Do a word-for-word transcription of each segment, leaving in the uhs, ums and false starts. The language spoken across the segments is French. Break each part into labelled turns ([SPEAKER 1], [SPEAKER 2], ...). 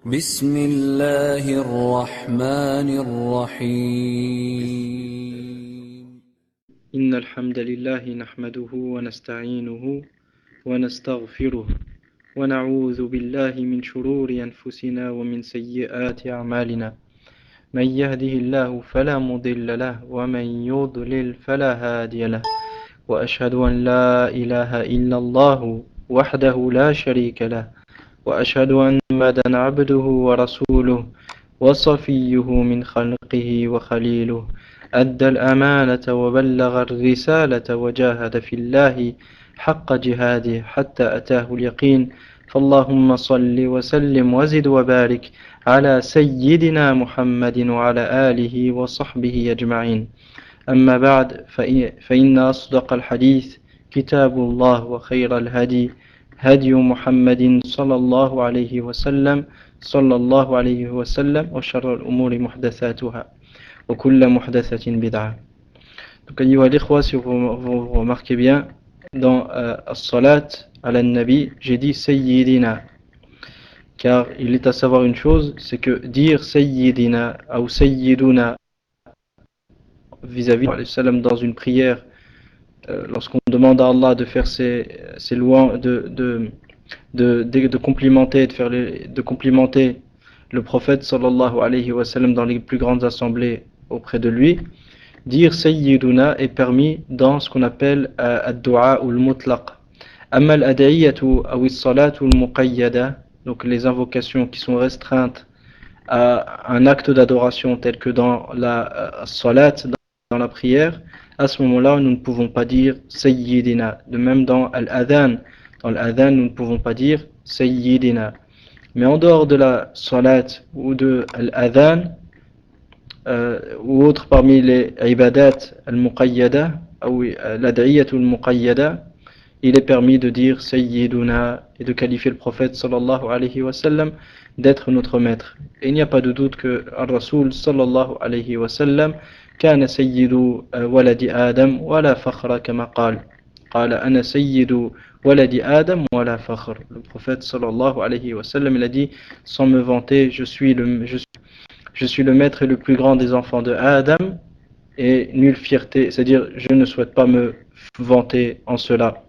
[SPEAKER 1] بسم الله الرحمن الرحيم
[SPEAKER 2] إن الحمد لله نحمده ونستعينه ونستغفره ونعوذ بالله من شرور أنفسنا ومن سيئات أعمالنا من يهده الله فلا مضل له ومن يضلل فلا هادي له وأشهد أن لا إله إلا الله وحده لا شريك له وأشهد أن محمدا عبده ورسوله وصفيه من خلقه وخليله أدى الأمانة وبلغ الرسالة وجاهد في الله حق جهاده حتى أتاه اليقين فاللهم صل وسلم وزد وبارك على سيدنا محمد وعلى آله وصحبه أجمعين أما بعد فإن أصدق الحديث كتاب الله وخير الهدي هدي محمد صلى الله عليه وسلم صلى الله عليه وسلم وشر الأمور محدثاتها وكل محدثة بدعة. Donc, ayyuha l'ikhwa, si vous, vous, vous remarquez bien, dans euh, As-Salat ala Nabi, j'ai dit Sayyidina. Car il est à savoir une chose, c'est que dire Sayyidina ou Sayyiduna vis-à-vis de salam dans une prière, euh, lorsqu'on demande à Allah de faire ses, ses louanges, de, de, de, de, de complimenter, de, faire les, de complimenter le prophète sallallahu alayhi wa sallam dans les plus grandes assemblées auprès de lui, dire Sayyiduna est permis dans ce qu'on appelle euh, ad-du'a ou al-mutlaq. Amma al-ad'iyatu ou as-salatu al-muqayyada, donc les invocations qui sont restreintes à un acte d'adoration tel que dans la euh, salat, dans la prière, à ce moment-là, nous ne pouvons pas dire Sayyidina. De même dans Al-Adhan, dans l'Adhan, nous ne pouvons pas dire Sayyidina. Mais en dehors de la salat ou de l'Adhan, euh, ou autre parmi les ibadat al-muqayyada, ou l'ad'iyat al-muqayyada, il est permis de dire Sayyiduna et de qualifier le prophète sallallahu alayhi wa sallam d'être notre maître. Et il n'y a pas de doute que Al-Rasoul sallallahu alayhi wa sallam كان سيد ولد آدم ولا فخر كما قال قال أنا سيد ولد آدم ولا فخر. Le prophète sallallahu alayhi wa sallam, il a dit sans me vanter, je suis le je suis, je suis le maître et le plus grand des enfants de Adam et nulle fierté, c'est-à-dire je ne souhaite pas me vanter en cela.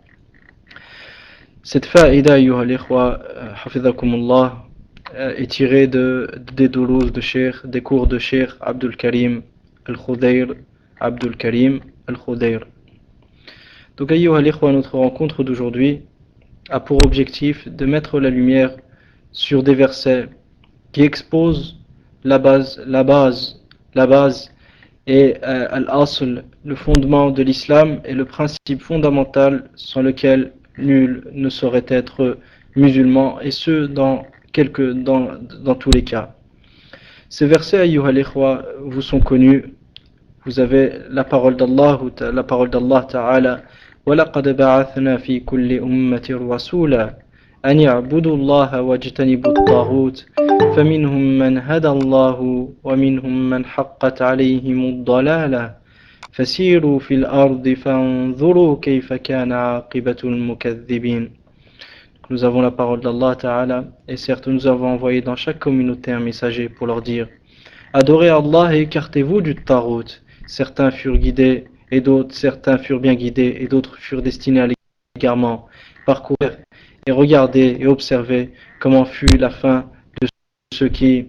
[SPEAKER 2] Cette faïda ayyuha l'ikhwa hafizakumullah est tirée de, des doulours de Cheikh, des cours de Cheikh Abdul Karim Al-Khudayr, Abdul Karim Al-Khudayr. Donc, ayyuha l'ikhwa, notre rencontre d'aujourd'hui a pour objectif de mettre la lumière sur des versets qui exposent la base, la base, la base et euh, al-asl, le fondement de l'islam et le principe fondamental sans lequel nul ne saurait être musulman, et ce dans, quelques, dans, dans tous les cas. Ces versets, ayyuha l'ikhwa, vous sont connus. Vous avez la parole d'Allah, la parole d'Allah Ta'ala. وَلَقَدْ بَعَثْنَا فِي كُلِّ أُمَّةٍ رَسُولًا أَنِ يَعْبُدُوا اللَّهَ وَاجْتَنِبُوا الطَّاغُوتَ فَمِنْهُمْ مَنْ هَدَى اللَّهُ وَمِنْهُمْ مَنْ حَقَّتْ عَلَيْهِمُ الضَّلَالَةُ فَسِيرُوا فِي الْأَرْضِ فَانظُرُوا كَيْفَ كَانَ عَاقِبَةُ الْمُكَذِّبِينَ. Nous avons la parole d'Allah Ta'ala, et certes nous avons envoyé dans chaque communauté un messager pour leur dire adorez Allah et écartez-vous du Tarout. Certains furent guidés et d'autres, certains furent bien guidés et d'autres furent destinés à l'égarement. Parcourez et regardez et observez comment fut la fin de ceux qui,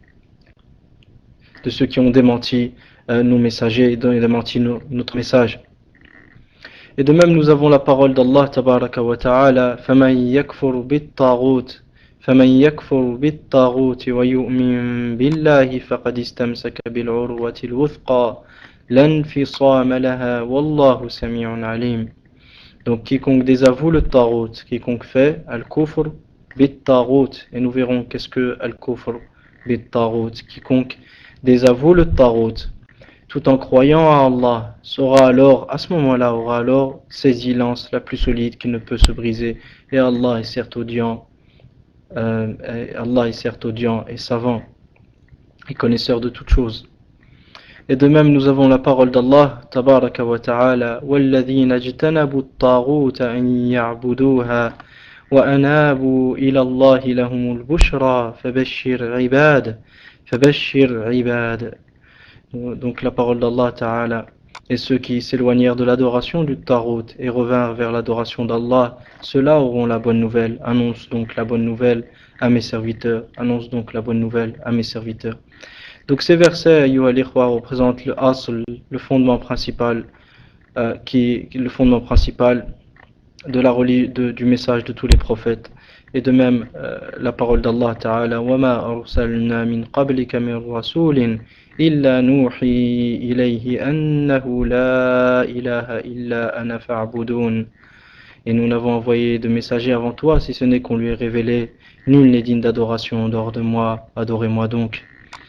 [SPEAKER 2] de ceux qui ont démenti euh, nos messagers et démenti nos, notre message. Et de même nous avons la parole d'Allah tabaraka wa ta'ala فَمَنْ يَكْفُرُ بِالطَّاغُوتِ فمن يكفر بالطاغوت ويؤمن بالله فقد استمسك بالعروة الوثقى لا انفصام لها والله سميع عليم. Donc quiconque désavoue le tarout, quiconque fait al-kufr bit-tarout, et nous verrons qu'est-ce que al-kufr bit-tarout, quiconque désavoue le tarout tout en croyant à Allah sera alors, à ce moment-là, aura alors saisi l'anse la plus solide qui ne peut se briser, et Allah est certes audient. Euh, Allah est certes audient et savant et connaisseur de toutes choses. Et de même nous avons la parole d'Allah tabaraka wa ta'ala وَالَّذِينَ اجْتَنَبُوا الطَّاغُوتَ أَنْ يَعْبُدُوهَا وأنابوا إلى الله لهم البشرى فبشر عباد فبشر عباد. Donc la parole d'Allah Ta'ala. Et ceux qui s'éloignèrent de l'adoration du Tarout et revinrent vers l'adoration d'Allah, ceux-là auront la bonne nouvelle. Annonce donc la bonne nouvelle à mes serviteurs. Annonce donc la bonne nouvelle à mes serviteurs. Donc ces versets, ayyuha al-ikhwa, représentent le asl, le fondement principal, euh, qui le fondement principal de la de, du message de tous les prophètes. Et de même, euh, la parole d'Allah Ta'ala, وَمَا أَرْسَلْنَا مِنْ قَبْلِكَ مِنْ رَسُولٍ إِلَّا نُوحِي إِلَيْهِ أَنَّهُ لَا إِلَهَ إِلَّا أَنَا فَاعْبُدُونَ. Et nous n'avons envoyé de messagers avant toi, si ce n'est qu'on lui ait révélé, nul n'est digne d'adoration en dehors de moi, adorez-moi donc.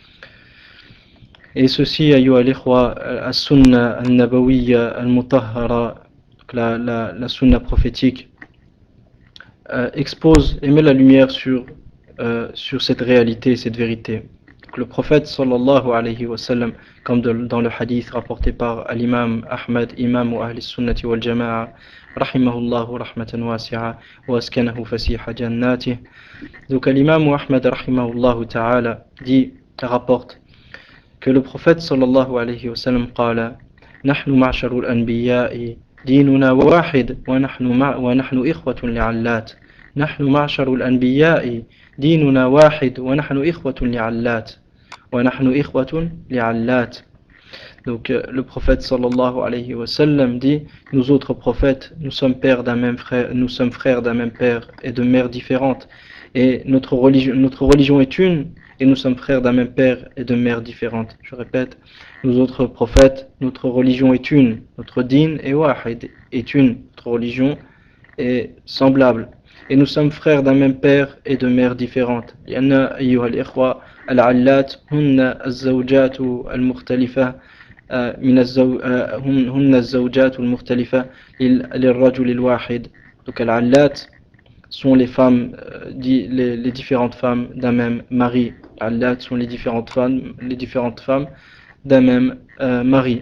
[SPEAKER 2] Et ceci, ayyuha al-ikhwa, as-sunna al-nabawiyya al-mutahhara, la, la, la sunna prophétique, euh, expose et met la lumière sur, euh, sur cette réalité, cette vérité. Donc, le prophète sallallahu alayhi wa sallam, comme de, dans le hadith rapporté par l'imam Ahmad, imam wa ahli sunnati wal jama'a, rahimahullahu rahmatan wasi'a wa askanahu fasiha jannatih. Donc l'imam Ahmad rahimahullahu ta'ala dit, rapporte que le prophète sallallahu alayhi wa sallam قال نحن معشر الأنبياء ديننا واحد ونحن مع ونحن إخوة لعلات نحن معشر الأنبياء ديننا واحد ونحن إخوة لعلات ونحن إخوة لعلات. Donc le prophète sallallahu alayhi wa sallam dit, nous autres prophètes, nous sommes pères d'un même frère, nous sommes frères d'un même père et de mères différentes, et notre religion, notre religion est une, et nous sommes frères d'un même père et de mères différentes. Je répète, nous autres prophètes, notre religion est une, notre din est wahid, est une, notre religion est semblable, et nous sommes frères d'un même père et de mères différentes. لأن أيها الإخوة العلات هن الزوجات المختلفة من الزو هن الزوجات المختلفة للرجل الواحد. Donc العلات sont les femmes, les, les différentes femmes d'un même mari. Allat sont les différentes femmes, les différentes femmes d'un même euh, mari.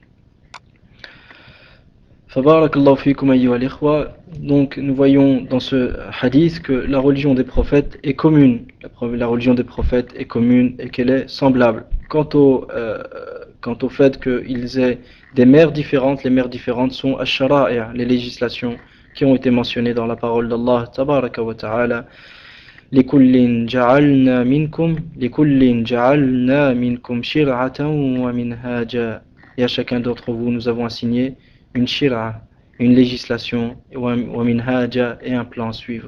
[SPEAKER 2] Fabarakallahu fikum ayyuha al-ikhwa. Donc nous voyons dans ce hadith que la religion des prophètes est commune. La, la religion des prophètes est commune et qu'elle est semblable. Quant au, euh, quant au fait qu'ils aient des mères différentes, les mères différentes sont ash-shara'i', les législations qui ont été mentionnées dans la parole d'Allah tabaraka wa ta'ala. لكل جعلنا منكم لكل جعلنا منكم شرعة ومنهاجا. Et à chacun d'entre vous nous avons assigné une shir'a, une législation, ومنهاجا, et un plan à suivre.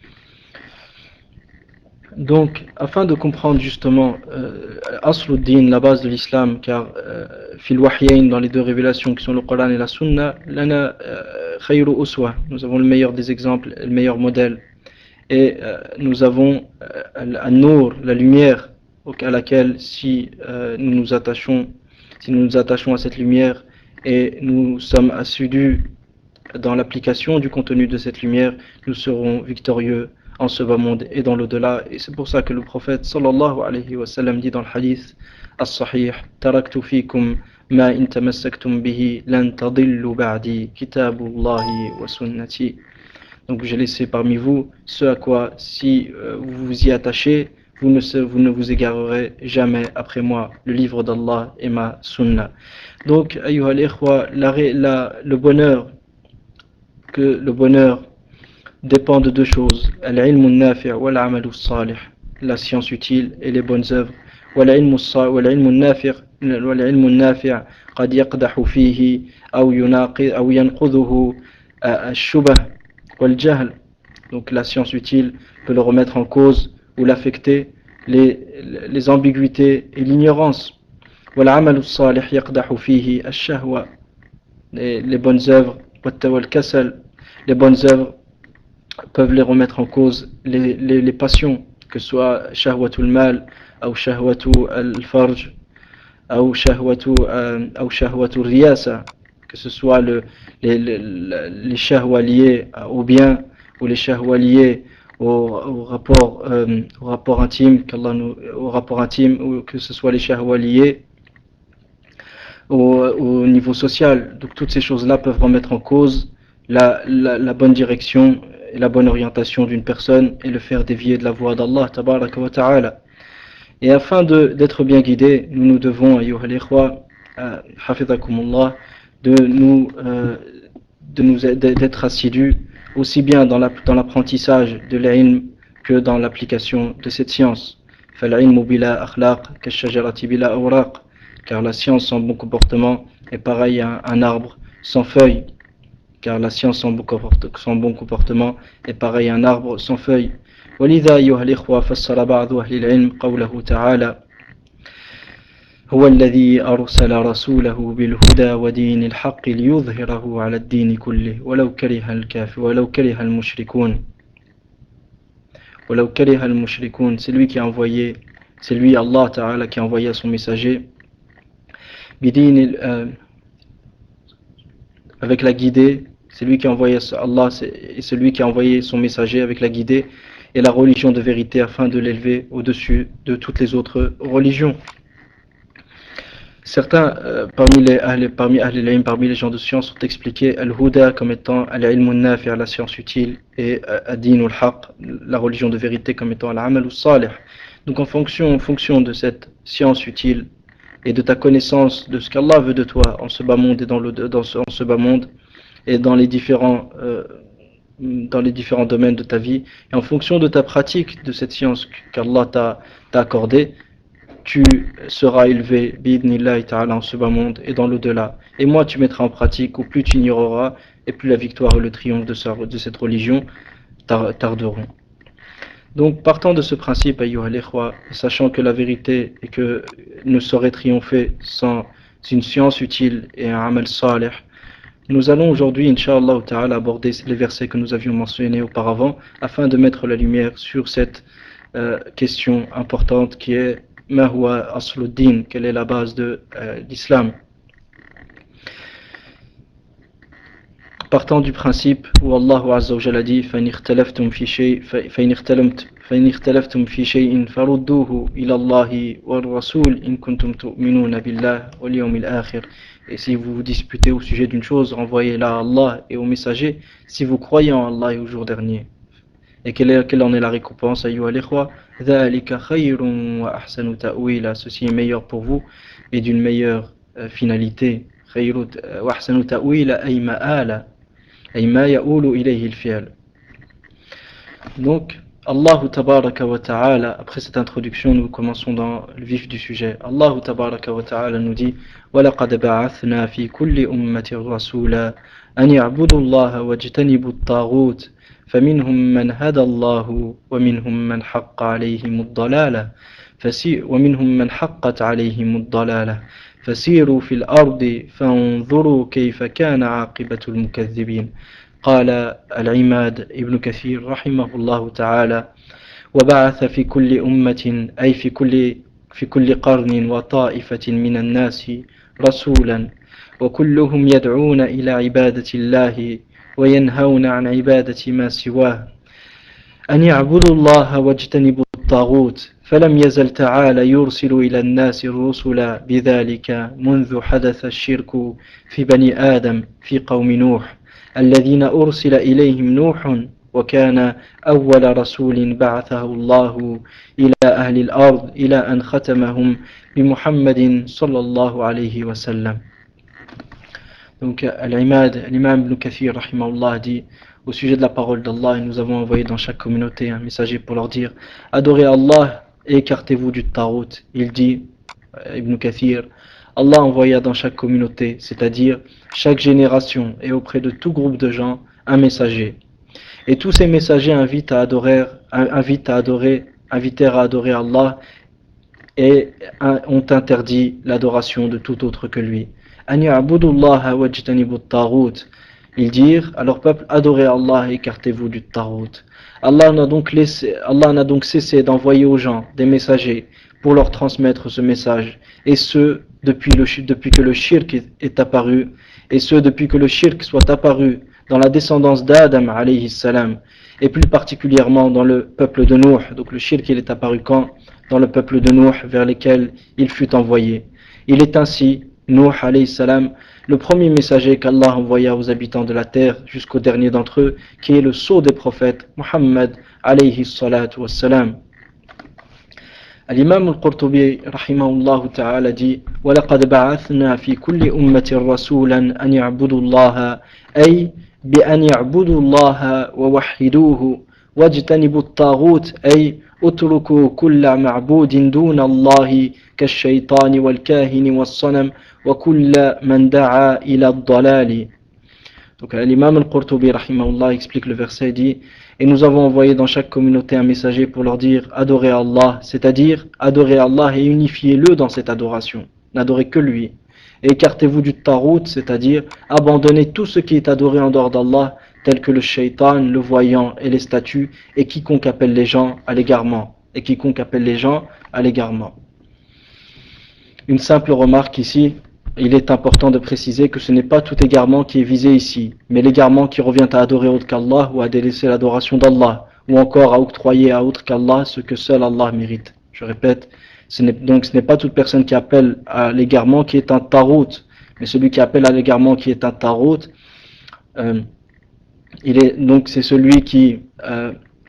[SPEAKER 2] Donc afin de comprendre justement euh, Asluddin, la base de l'islam, car euh, fil wahyayn, dans les deux révélations qui sont le Coran et la Sunna, lana khayru uswa, nous avons le meilleur des exemples, le meilleur modèle. Et euh, nous avons euh, An-Nur, la lumière, à laquelle si euh, nous nous attachons, si nous nous attachons à cette lumière et nous sommes assidus dans l'application du contenu de cette lumière, nous serons victorieux en ce bas monde et dans l'au-delà. Et c'est pour ça que le prophète sallallahu alayhi wa sallam dit dans le hadith as-sahih, taraktu fikum ma in tamassaktum bihi lan tadillu ba'di kitabullahi wa sunnati. Donc j'ai laissé parmi vous ce à quoi, si euh, vous vous y attachez, vous ne, vous ne vous égarerez jamais après moi, le livre d'Allah et ma sunna. Donc, ayyuha al-ikhwa, la, la, le bonheur, que le bonheur dépend de deux choses, al-ilmu al-nafi' wal-amalu al-salih, la science utile et les bonnes œuvres. wal-ilmu al-nafi' wal-ilmu al-nafi' qad yaqdahu fihi aw yunaqid aw yanqudhuhu ash-shubah. Donc la science utile peut le remettre en cause ou l'affecter, les, les ambiguïtés et l'ignorance. Les, les bonnes œuvres, les bonnes œuvres peuvent les remettre en cause, les, les, les passions, que ce soit shahwatul mal, ou shahwatul al-farj, ou shahwatul riyasa, que ce soit le, les, les, les shahwa liés au bien ou les shahwa liés au, au, rapport, euh, au rapport intime, qu'Allah nous, au rapport intime, ou que ce soit les shahwa liés au, au niveau social. Donc toutes ces choses-là peuvent remettre en cause la, la, la bonne direction et la bonne orientation d'une personne et le faire dévier de la voie d'Allah tabaraka wa ta'ala. Et afin de, d'être bien guidés, nous nous devons, ayyuha al-ikhwa, euh, hafidhakumullah, de nous, euh, de nous d'être assidus aussi bien dans, la, dans l'apprentissage de l'ilm que dans l'application de cette science. فَالْعِلْمُ بِلَا أَخْلَاقٍ كَالشَّجَرَةِ بِلَا أَوْرَاقٍ. Car la science sans bon comportement est pareil à un arbre sans feuilles. Car la science sans bon comportement est pareil à un arbre sans feuilles. ولذا أيها الإخوة فسر بعض أهل العلم قوله تعالى هو الذي أرسل رسوله بالهدى ودين الحق ليظهره على الدين كله ولو كره الكافر ولو كره المشركون ولو كره المشركون. C'est lui qui a envoyé, c'est lui Allah Ta'ala qui a envoyé son messager بدين, euh, avec la guidée. C'est lui qui a envoyé Allah, c'est, c'est lui qui a envoyé son messager avec la guidée et la religion de vérité afin de l'élever au-dessus de toutes les autres religions. Certains euh, parmi les ahl, parmi ahl al-ilm, parmi les gens de science ont expliqué al-huda comme étant al-ilm al-nafi', la science utile, et ad-din al-haq, la religion de vérité, comme étant al-amal al-salih. Donc en fonction, en fonction de cette science utile et de ta connaissance de ce qu'Allah veut de toi en ce bas monde et dans le dans ce, en ce bas monde et dans les différents euh, dans les différents domaines de ta vie, et en fonction de ta pratique de cette science qu'Allah t'a, t'a accordée, tu seras élevé bi'idnillahi ta'ala en ce bas monde et dans l'au-delà. Et moi tu mettras en pratique, ou plus tu ignoreras, et plus la victoire et le triomphe de, sa, de cette religion tarderont. Donc partant de ce principe, ayyuha al-ikhwa, sachant que la vérité est que ne saurait triompher sans une science utile et un amal salih, nous allons aujourd'hui, Inch'Allah ta'ala, aborder les versets que nous avions mentionnés auparavant afin de mettre la lumière sur cette euh, question importante qui est Ma huwa asluddin, quelle est la base de euh, l'islam. Partant du principe où Allah Azza wa Jalla dit فَإِنِ اخْتَلَفْتُمْ فِي شَيْءٍ فَإِنِ اخْتَلَفْتُمْ فِي شَيْءٍ فَرُدُّوهُ إِلَى اللَّهِ وَالرَّسُولِ إِن كُنتُمْ تُؤْمِنُونَ بِاللَّهِ وَالْيَوْمِ الْآخِرِ. Et si vous vous disputez au sujet d'une chose, renvoyez-la à Allah et au messager si vous croyez en Allah et au jour dernier. Et quelle, est, quelle en est la récompense, ayyuha al-ikhwa? ذَلِكَ خَيْرٌ وَأَحْسَنُ تَأْوِيلًا. Ceci est meilleur pour vous et d'une meilleure euh, finalité. خَيْرٌ وَأَحْسَنُ تَأْوِيلًا أي مآلا أي ما يؤول إليه الفعل. Donc, Allah tabaraka wa ta'ala, après cette introduction, nous commençons dans le vif du sujet. Allah tabaraka wa ta'ala nous dit وَلَقَدْ بَعَثْنَا فِي كُلِّ أُمَّةٍ رَسُولًا أَنْ يَعْبُدُوا اللَّهَ وَاجْتَنِبُوا الطَّاغُوتَ فمنهم من هدى الله ومنهم من حق عليهم الضلالة ومنهم من حقت عليهم الضلالة فسيروا في الأرض فانظروا كيف كان عاقبة المكذبين. قال العماد ابن كثير رحمه الله تعالى وبعث في كل أمة أي في كل في كل قرن وطائفة من الناس رسولا وكلهم يدعون إلى عبادة الله وينهون عن عبادة ما سواه أن يعبدوا الله واجتنبوا الطاغوت فلم يزل تعالى يرسل إلى الناس الرسل بذلك منذ حدث الشرك في بني آدم في قوم نوح الذين أرسل إليهم نوح وكان أول رسول بعثه الله إلى أهل الأرض إلى أن ختمهم بمحمد صلى الله عليه وسلم. Donc, Al-Imad, l'imam Ibn Kathir, rahimahullah, dit au sujet de la parole d'Allah, et nous avons envoyé dans chaque communauté un messager pour leur dire adorez Allah et écartez-vous du Tarout. Il dit, Ibn Kathir, Allah envoya dans chaque communauté, c'est-à-dire chaque génération et auprès de tout groupe de gens, un messager. Et tous ces messagers invitent à adorer, invitent à adorer, invitèrent à adorer Allah et ont interdit l'adoration de tout autre que lui. Ils dirent à leur peuple adorez Allah et écartez-vous du Tarout. Allah n'a donc laissé, Allah n'a donc cessé d'envoyer aux gens des messagers pour leur transmettre ce message, et ce depuis, le, depuis que le shirk est, est apparu, et ce depuis que le shirk soit apparu dans la descendance d'Adam alayhi salam, et plus particulièrement dans le peuple de Nuh. Donc le shirk il est apparu quand? Dans le peuple de Nuh vers lesquels il fut envoyé. Il est ainsi Nuh alayhi salam le premier messager qu'Allah envoya aux habitants de la terre jusqu'au dernier d'entre eux, qui est le sceau des prophètes, Muhammad alayhi salatu wassalam. الإمام القرطبي رحمه الله تعالى دي ولقد بعثنا في كل أمة رسولا أن يعبدوا الله أي بأن يعبدوا الله ووحدوه واجتنبوا الطاغوت أي اتركوا كل معبود دون الله كالشيطان والكاهن والصنم وكل من دعا إلى الضلال. Donc l'imam al-Qurtubi rahimahullah explique le verset, dit: et nous avons envoyé dans chaque communauté un messager pour leur dire adorez Allah, c'est-à-dire adorez Allah et unifiez-le dans cette adoration, n'adorez que lui, et écartez-vous du tarout, c'est-à-dire abandonnez tout ce qui est adoré en dehors d'Allah, tel que le shaitan, le voyant et les statues, et quiconque appelle les gens à l'égarement, et quiconque appelle les gens à l'égarement. Une simple remarque ici: il est important de préciser que ce n'est pas tout égarement qui est visé ici, mais l'égarement qui revient à adorer autre qu'Allah ou à délaisser l'adoration d'Allah, ou encore à octroyer à autre qu'Allah ce que seul Allah mérite. Je répète, ce n'est, donc ce n'est pas toute personne qui appelle à l'égarement qui est un tarout, mais celui qui appelle à l'égarement qui est un tarout, euh, il est, donc c'est celui qui... Euh,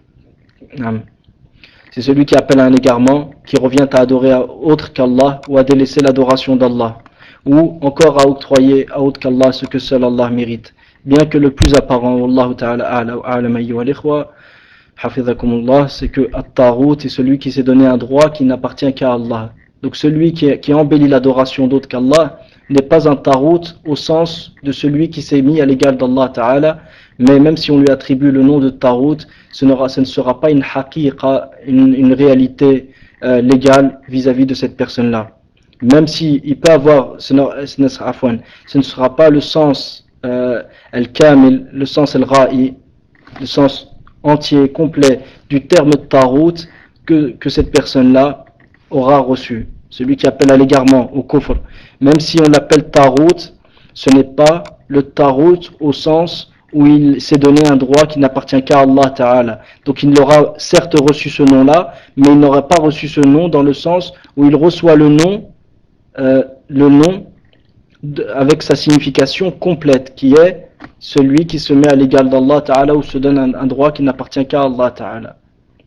[SPEAKER 2] c'est celui qui appelle à un égarement qui revient à adorer à autre qu'Allah ou à délaisser l'adoration d'Allah, ou encore à octroyer à autre qu'Allah ce que seul Allah mérite. Bien que le plus apparent, Wallahu ta'ala a'lam ayyuha al-ikhwa, hafizakumullah, c'est que at-tarout est celui qui s'est donné un droit qui n'appartient qu'à Allah. Donc celui qui, qui embellit l'adoration d'autre qu'Allah n'est pas un tarout au sens de celui qui s'est mis à l'égal d'Allah ta'ala, mais même si on lui attribue le nom de tarout, ce, ce ne sera pas une haqiqa, une, une réalité euh, légale vis-à-vis de cette personne-là. Même si il peut avoir, ce ne, ce ne, sera, ce ne sera pas le sens euh, al-kamil, le sens al-ra'i, le sens entier, complet du terme tarout que, que cette personne-là aura reçu. Celui qui appelle à l'égarement, au kufr. Même si on l'appelle tarout, ce n'est pas le tarout au sens où il s'est donné un droit qui n'appartient qu'à Allah Ta'ala. Donc il aura certes reçu ce nom-là, mais il n'aura pas reçu ce nom dans le sens où il reçoit le nom Euh, le nom de, avec sa signification complète, qui est celui qui se met à l'égal d'Allah Ta'ala ou se donne un, un droit qui n'appartient qu'à Allah Ta'ala.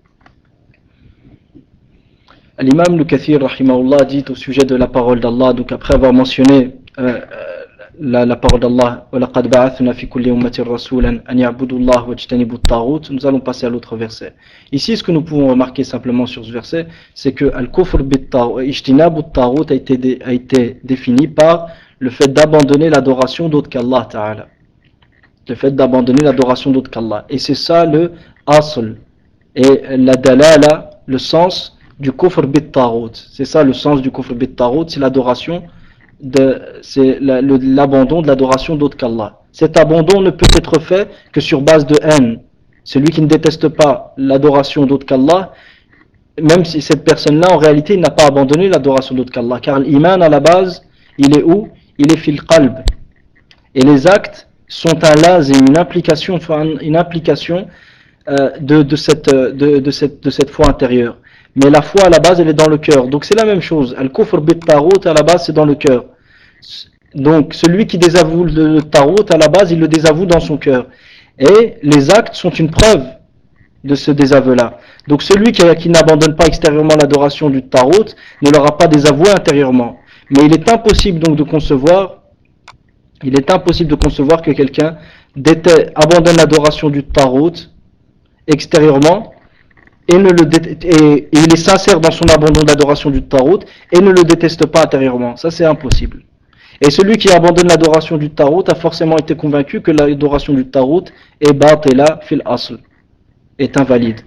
[SPEAKER 2] L'imam Al-Kathir rahimahullah dit au sujet de la parole d'Allah, donc après avoir mentionné euh, la, la parole d'Allah, وَلَقَدْ بَعَثْنَا فِي كُلِّ أُمَّةٍ رَسُولًا أَنْ يَعْبُدُوا اللَّهَ وَاجْتَنِبُوا الطَّاغُوتَ. Nous allons passer à l'autre verset. Ici, ce que nous pouvons remarquer simplement sur ce verset, c'est que al-kufr bit-taghut, ijtinabu at-taghut a été a été défini par le fait d'abandonner l'adoration d'autre qu'Allah Ta'ala. Le fait d'abandonner l'adoration d'autre qu'Allah. Et c'est ça le asl. Et la dalala, le sens du kufr bit-taghut. C'est ça le sens du kufr bit-taghut, c'est l'adoration de, c'est la, le, l'abandon de l'adoration d'autre qu'Allah. Cet abandon ne peut être fait que sur base de haine. Celui qui ne déteste pas l'adoration d'autre qu'Allah, même si cette personne-là, en réalité, n'a pas abandonné l'adoration d'autre qu'Allah. Car l'iman, à la base, il est où? Il est fil qalb. Et les actes sont un lazim, une implication, une implication euh, de, de, cette, de, de, cette, de cette foi intérieure. Mais la foi, à la base, elle est dans le cœur. Donc c'est la même chose. Al-kufr bit-taghut, à la base, c'est dans le cœur. Donc celui qui désavoue le tarout, à la base, il le désavoue dans son cœur. Et les actes sont une preuve de ce désaveu-là. Donc celui qui, qui n'abandonne pas extérieurement l'adoration du tarout ne l'aura pas désavoué intérieurement. Mais il est impossible donc de concevoir, il est impossible de concevoir que quelqu'un abandonne l'adoration du tarout extérieurement et, ne le dé- et, et il est sincère dans son abandon de l'adoration du tarout et ne le déteste pas intérieurement. Ça, c'est impossible. Et celui qui abandonne l'adoration du tarout a forcément été convaincu que l'adoration du tarout est batila fil asl, est invalide.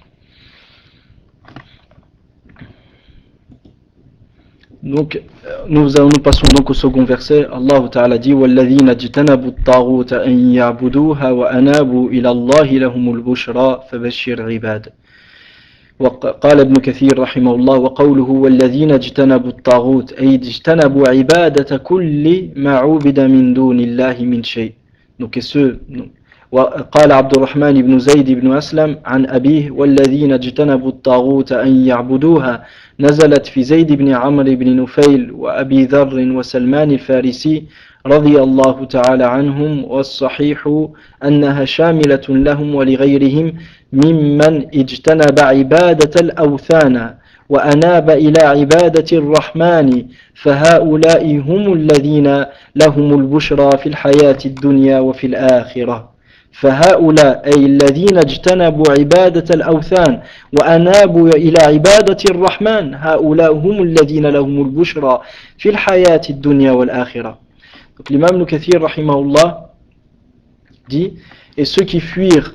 [SPEAKER 2] Donc, nous, nous passons donc au second verset. Allah Ta'ala dit وَالَّذِينَ اجْتَنَبُوا الطَّاغُوتَ أَنْ يَعْبُدُوهَا وَأَنَابُوا إِلَى اللَّهِ لَهُمُ الْبُشْرَى فَبَشِّرْ عِبَادٍ. وقال ابن كثير رحمه الله وقوله والذين اجتنبوا الطاغوت أي اجتنبوا عبادة كل ما عبد من دون الله من شيء. Donc et ceux وقال عبد الرحمن بن زيد بن أسلم عن أبيه والذين اجتنبوا الطاغوت أن يعبدوها نزلت في زيد بن عمرو بن نفيل وأبي ذر وسلمان الفارسي رضي الله تعالى عنهم والصحيح أنها شاملة لهم ولغيرهم ممن اجتنب عبادة الأوثان وأناب إلى عبادة الرحمن فهؤلاء هم الذين لهم البشرى في الحياة الدنيا وفي الآخرة. فهؤلاء أي الذين اجتنبوا عبادة الأوثان وأنابوا إلى عبادة الرحمن هؤلاء هم الذين لهم البشرى في الحياة الدنيا والآخرة. Donc l'imam Ibn Kathir rahimahullah dit, et ceux qui fuirent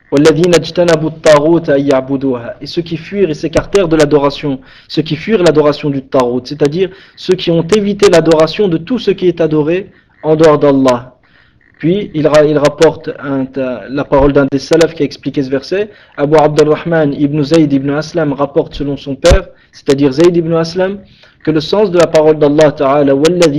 [SPEAKER 2] et ceux qui fuirent et s'écartèrent de l'adoration, ceux qui fuirent l'adoration du Tarout, c'est-à-dire ceux qui ont évité l'adoration de tout ce qui est adoré en dehors d'Allah. Puis il, il rapporte un, la parole d'un des salafs qui a expliqué ce verset. Abu Abdurrahman ibn Zayd ibn Aslam rapporte selon son père, c'est-à-dire Zayd ibn Aslam, que le sens de la parole d'Allah Ta'ala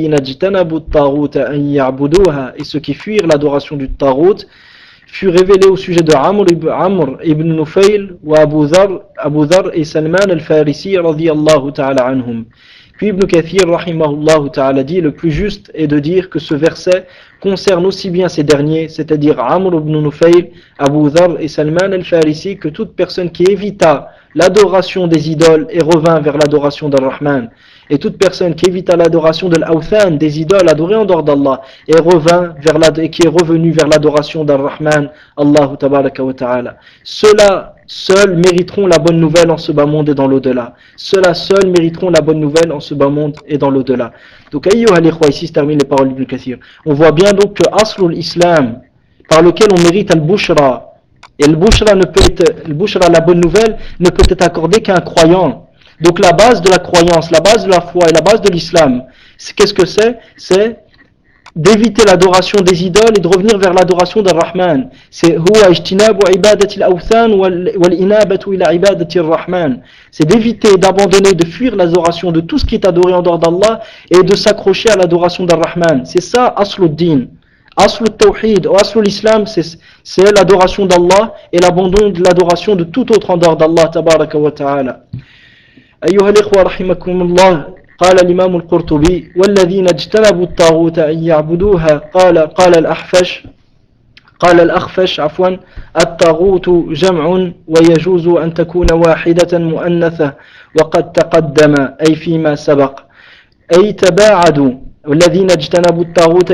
[SPEAKER 2] et ceux qui fuirent l'adoration du Tarout fut révélé au sujet de Amr ibn, Amr ibn Nufayl ou Abu Dhar, Abu Dhar et Salman al-Farisi radiyallahu ta'ala anhum. Puis Ibn Kathir rahimahullah ta'ala dit, le plus juste est de dire que ce verset concerne aussi bien ces derniers, c'est-à-dire Amr ibn Nufayl, Abu Dhar et Salman al-Farisi, que toute personne qui évita l'adoration des idoles et revint vers l'adoration d'Al-Rahman. Et toute personne qui évita l'adoration de l'Authan, des idoles adorées en dehors d'Allah, et revint vers la, et qui est revenu vers l'adoration d'Al-Rahman, Allahu tabaraka wa ta'ala. Ceux-là seuls mériteront la bonne nouvelle en ce bas monde et dans l'au-delà. Ceux-là seuls mériteront la bonne nouvelle en ce bas monde et dans l'au-delà. Donc, ayyuha al-ikhwa, ici se terminent les paroles d'Ibn Kathir. On voit bien donc que Aslul Islam, par lequel on mérite al-Bushra, et le Bushra, ne peut être, le Bushra, la bonne nouvelle, ne peut être accordé qu'à un croyant. Donc la base de la croyance, la base de la foi et la base de l'islam, qu'est-ce que c'est? C'est d'éviter l'adoration des idoles et de revenir vers l'adoration d'Ar-Rahman. C'est huwa ijtinabu ibadati al-awthan wal inabatu ila ibadati ar-Rahman. C'est d'éviter, d'abandonner, de fuir l'adoration de tout ce qui est adoré en dehors d'Allah et de s'accrocher à l'adoration d'Ar-Rahman. C'est ça Asluddin. Aslu Tawhid ou Aslu l'Islam, c'est l'adoration d'Allah et l'abandon de l'adoration de tout autre en dehors d'Allah tabaraka wa ta'ala. أيها الإخوة رحمكم الله قال الإمام القرطبي والذين اجتنبوا الطاغوت أن يعبدوها قال قال الأحفش قال الأخفش عفوا الطاغوت جمع ويجوز أن تكون واحدة مؤنثة وقد تقدم أي فيما سبق أي تباعدوا والذين اجتنبوا الطاغوت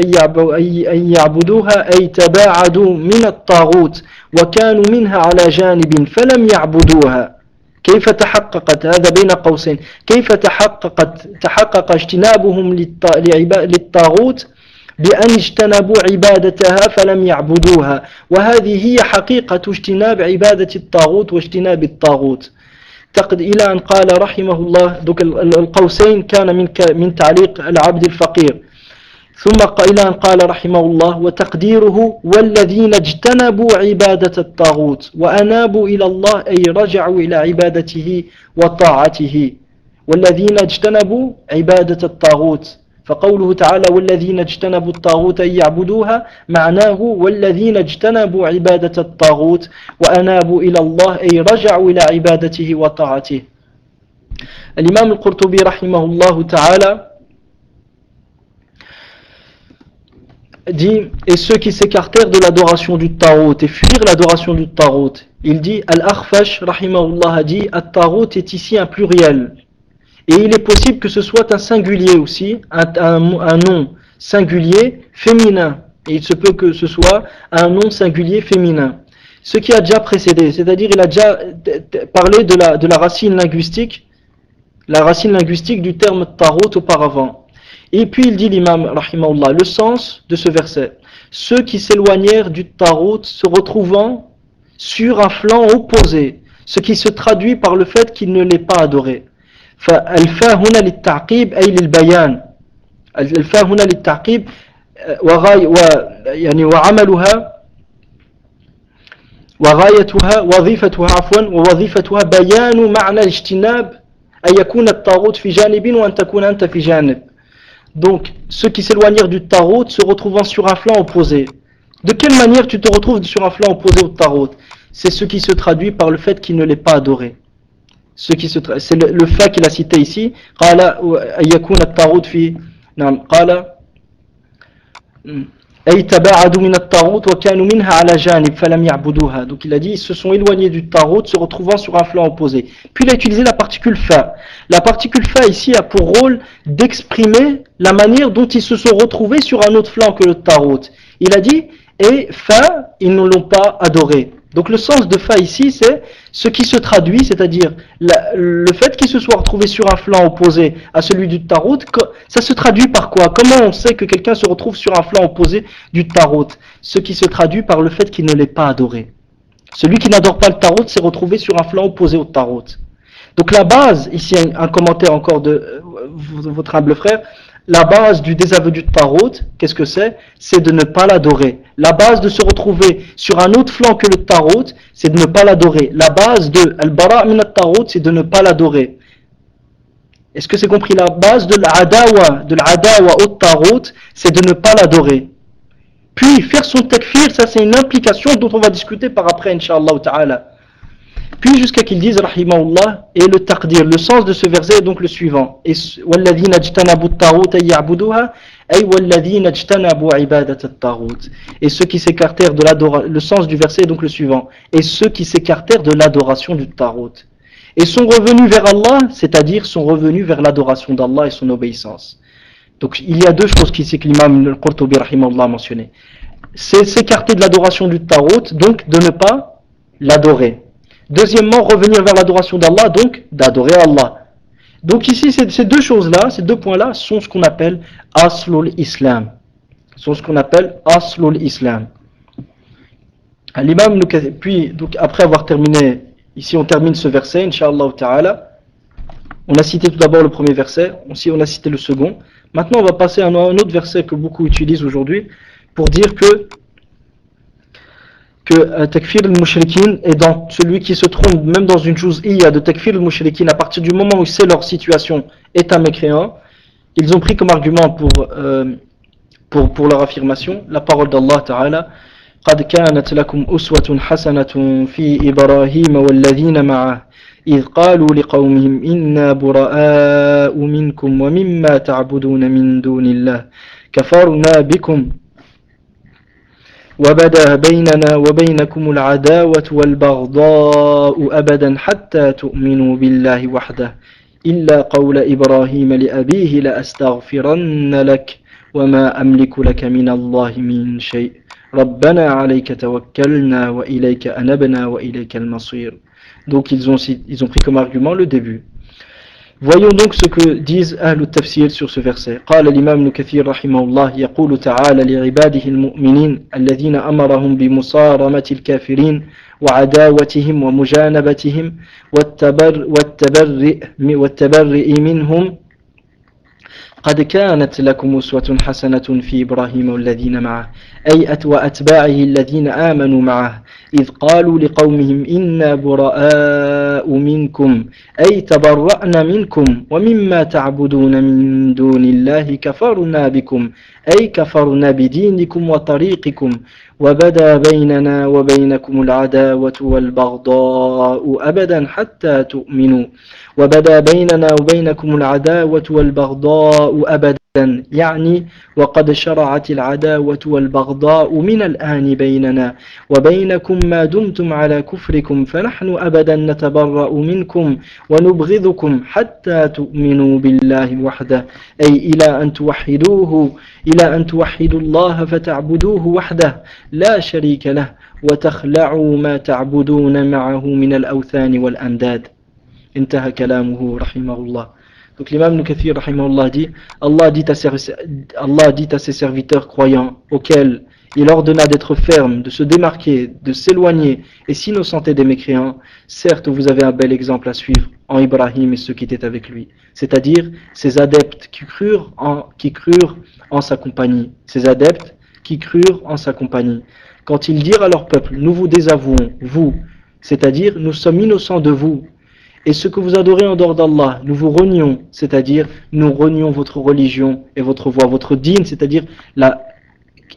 [SPEAKER 2] أن يعبدوها أي تباعدوا من الطاغوت وكانوا منها على جانب فلم يعبدوها. كيف تحققت هذا بين قوسين كيف تحققت تحقق اجتنابهم للطاغوت بأن اجتنبوا عبادتها فلم يعبدوها وهذه هي حقيقة اجتناب عبادة الطاغوت واجتناب الطاغوت. تقد إلى أن قال رحمه الله دوك القوسين كان من من تعليق العبد الفقير ثم إلى أن قال رحمه الله وتقديره والذين اجتنبوا عبادة الطاغوت وأنابوا إلى الله أي رجعوا إلى عبادته وطاعته والذين اجتنبوا عبادة الطاغوت فقوله تعالى والذين اجتنبوا الطاغوت أن يعبدوها معناه والذين اجتنبوا عبادة الطاغوت وأنابوا إلى الله أي رجعوا إلى عبادته وطاعته. الإمام القرطبي رحمه الله تعالى dit, et ceux qui s'écartèrent de l'adoration du Tarout et fuirent l'adoration du Tarout. Il dit, Al-Akhfash, rahimahullah, a dit, At-Tarout est ici un pluriel. Et il est possible que ce soit un singulier aussi, un, un, un nom singulier féminin. Et il se peut que ce soit un nom singulier féminin. Ce qui a déjà précédé, c'est-à-dire il a déjà parlé de la, de la racine linguistique, la racine linguistique du terme Tarout auparavant. Et puis il dit l'imam, rahimahullah, le sens de ce verset. Ceux qui s'éloignèrent du Tarout se retrouvant sur un flanc opposé, ce qui se traduit par le fait qu'il ne l'est pas adoré. فالفاء هنا للتعقيب أي للبيان. الفاء هنا للتعقيب يعني وعملها وغايتها وظيفتها عفوا ووظيفتها بيان معنى الاجتناب أن يكون الطاغوت في جانب وأن تكون أنت في جانب. Donc, ceux qui s'éloignèrent du Tarout se retrouvant sur un flanc opposé. De quelle manière tu te retrouves sur un flanc opposé au Tarot? C'est ce qui se traduit par le fait qu'il ne l'est pas adoré. Ce qui se tra... C'est le, le fait qu'il a cité ici. قال أن يكون الطاغوت في نعم قال أي تباعدوا من الطاغوت وكانوا منها على جانب فلم يعبدوها. Donc il a dit ils se sont éloignés du Tarot se retrouvant sur un flanc opposé. Puis il a utilisé la particule fa. La particule fa ici a pour rôle d'exprimer la manière dont ils se sont retrouvés sur un autre flanc que le Tarot. Il a dit et fa ils ne l'ont pas adoré. Donc le sens de fa ici, c'est ce qui se traduit, c'est-à-dire la, le fait qu'il se soit retrouvé sur un flanc opposé à celui du Tarot, ça se traduit par quoi? Comment on sait que quelqu'un se retrouve sur un flanc opposé du Tarot? Ce qui se traduit par le fait qu'il ne l'ait pas adoré. Celui qui n'adore pas le Tarot s'est retrouvé sur un flanc opposé au Tarot. Donc la base, ici un, un commentaire encore de euh, votre humble frère, la base du désaveu du Tarot, qu'est-ce que c'est? C'est de ne pas l'adorer. La base de se retrouver sur un autre flanc que le Tarot, c'est de ne pas l'adorer. La base de Al-Bara' min al-Tarot, c'est de ne pas l'adorer. Est-ce que c'est compris? La base de l'adawa, de l'adawa au Tarot, c'est de ne pas l'adorer. Puis faire son takfir, ça c'est une implication dont on va discuter par après, Inch'Allah ta'ala. Puis jusqu'à qu'ils disent, rahimahullah, et le taqdir, le sens de ce verset est donc le suivant. Et وَالَّذِينَ اجْتَنَبُوا الطَّاغُوتَ يَعْبُدُوهَا أي وَالَّذِينَ اجْتَنَبُوا عِبَادَةَ الطَّاغُوتِ. Et ceux qui s'écartèrent de l'adoration, le sens du verset est donc le suivant. Et ceux qui s'écartèrent de l'adoration du Tarot. Et sont revenus vers Allah, c'est-à-dire sont revenus vers l'adoration d'Allah et son obéissance. Donc il y a deux choses qui c'est que l'imam al-Qurtubi rahimahullah a mentionné. C'est s'écarter de l'adoration du Tarot, donc de ne pas l'adorer. Deuxièmement, revenir vers l'adoration d'Allah, donc d'adorer Allah. Donc ici, ces deux choses-là, ces deux points-là, sont ce qu'on appelle Aslul Islam. Sont ce qu'on appelle Aslul Islam. L'imam, puis, donc, après avoir terminé, ici on termine ce verset, Inch'Allah ta'ala. On a cité tout d'abord le premier verset, aussi on a cité le second. Maintenant, on va passer à un autre verset que beaucoup utilisent aujourd'hui pour dire que que euh, takfir al-mushrikin est dans celui qui se trompe même dans une juz'iyya de takfir al-mushrikin à partir du moment où c'est leur situation est un mécréant. Ils ont pris comme argument pour, euh, pour, pour leur affirmation la parole d'Allah Ta'ala قد كانت لكم أسوة حسنة في إبراهيم والذين معه إذ قالوا لقومهم إنا براء منكم ومما تعبدون من دون الله كفرنا بكم وبدا بيننا وبينكم العداوة والبغضاء أبدا حتى تؤمنوا بالله وحده إلا قول إبراهيم لأبيه لأستغفرن لك وما أملك لك من الله من شيء ربنا عليك توكلنا وإليك أنبنا وإليك المصير. Donc ils ont, ils ont pris comme argument le début. Voyons donc ce que disent Ahl al-Tafsir sur ce verset. قال الإمام ابن كثير رحمه الله يقول تعالى لعباده المؤمنين الذين أمرهم بمصارمة الكافرين وعداوتهم ومجانبتهم والتبر والتبرئ والتبرئ منهم قد كانت لكم أسوة حسنة في إبراهيم والذين معه أي وأتباعه الذين آمنوا معه إذ قالوا لقومهم إنا براء منكم أي تبرأنا منكم ومما تعبدون من دون الله كفرنا بكم أي كفرنا بدينكم وطريقكم وبدا بيننا وبينكم العداوة والبغضاء أبدا حتى تؤمنوا وبدا بيننا وبينكم العداوة والبغضاء أبدا يعني وقد شرعت العداوة والبغضاء من الآن بيننا وبينكم ما دمتم على كفركم فنحن أبدا نتبرأ منكم ونبغضكم حتى تؤمنوا بالله وحده أي إلى أن توحدوه إلى أن توحدوا الله فتعبدوه وحده لا شريك له وتخلعوا ما تعبدون معه من الأوثان والأنداد. انتهى كلامه رحمه الله. Donc l'imam Ibn Kathir rahimahullah dit Allah dit, à ses, Allah dit à ses serviteurs croyants auxquels il ordonna d'être fermes, de se démarquer, de s'éloigner et s'innocenter des mécréants. Certes, vous avez un bel exemple à suivre en Ibrahim et ceux qui étaient avec lui, c'est-à-dire ces adeptes qui crurent en, qui crurent en sa compagnie, ces adeptes qui crurent en sa compagnie. Quand ils dirent à leur peuple, nous vous désavouons, vous, c'est-à-dire nous sommes innocents de vous, et ce que vous adorez en dehors d'Allah, nous vous renions, c'est-à-dire nous renions votre religion et votre voie, votre dîn, c'est-à-dire la,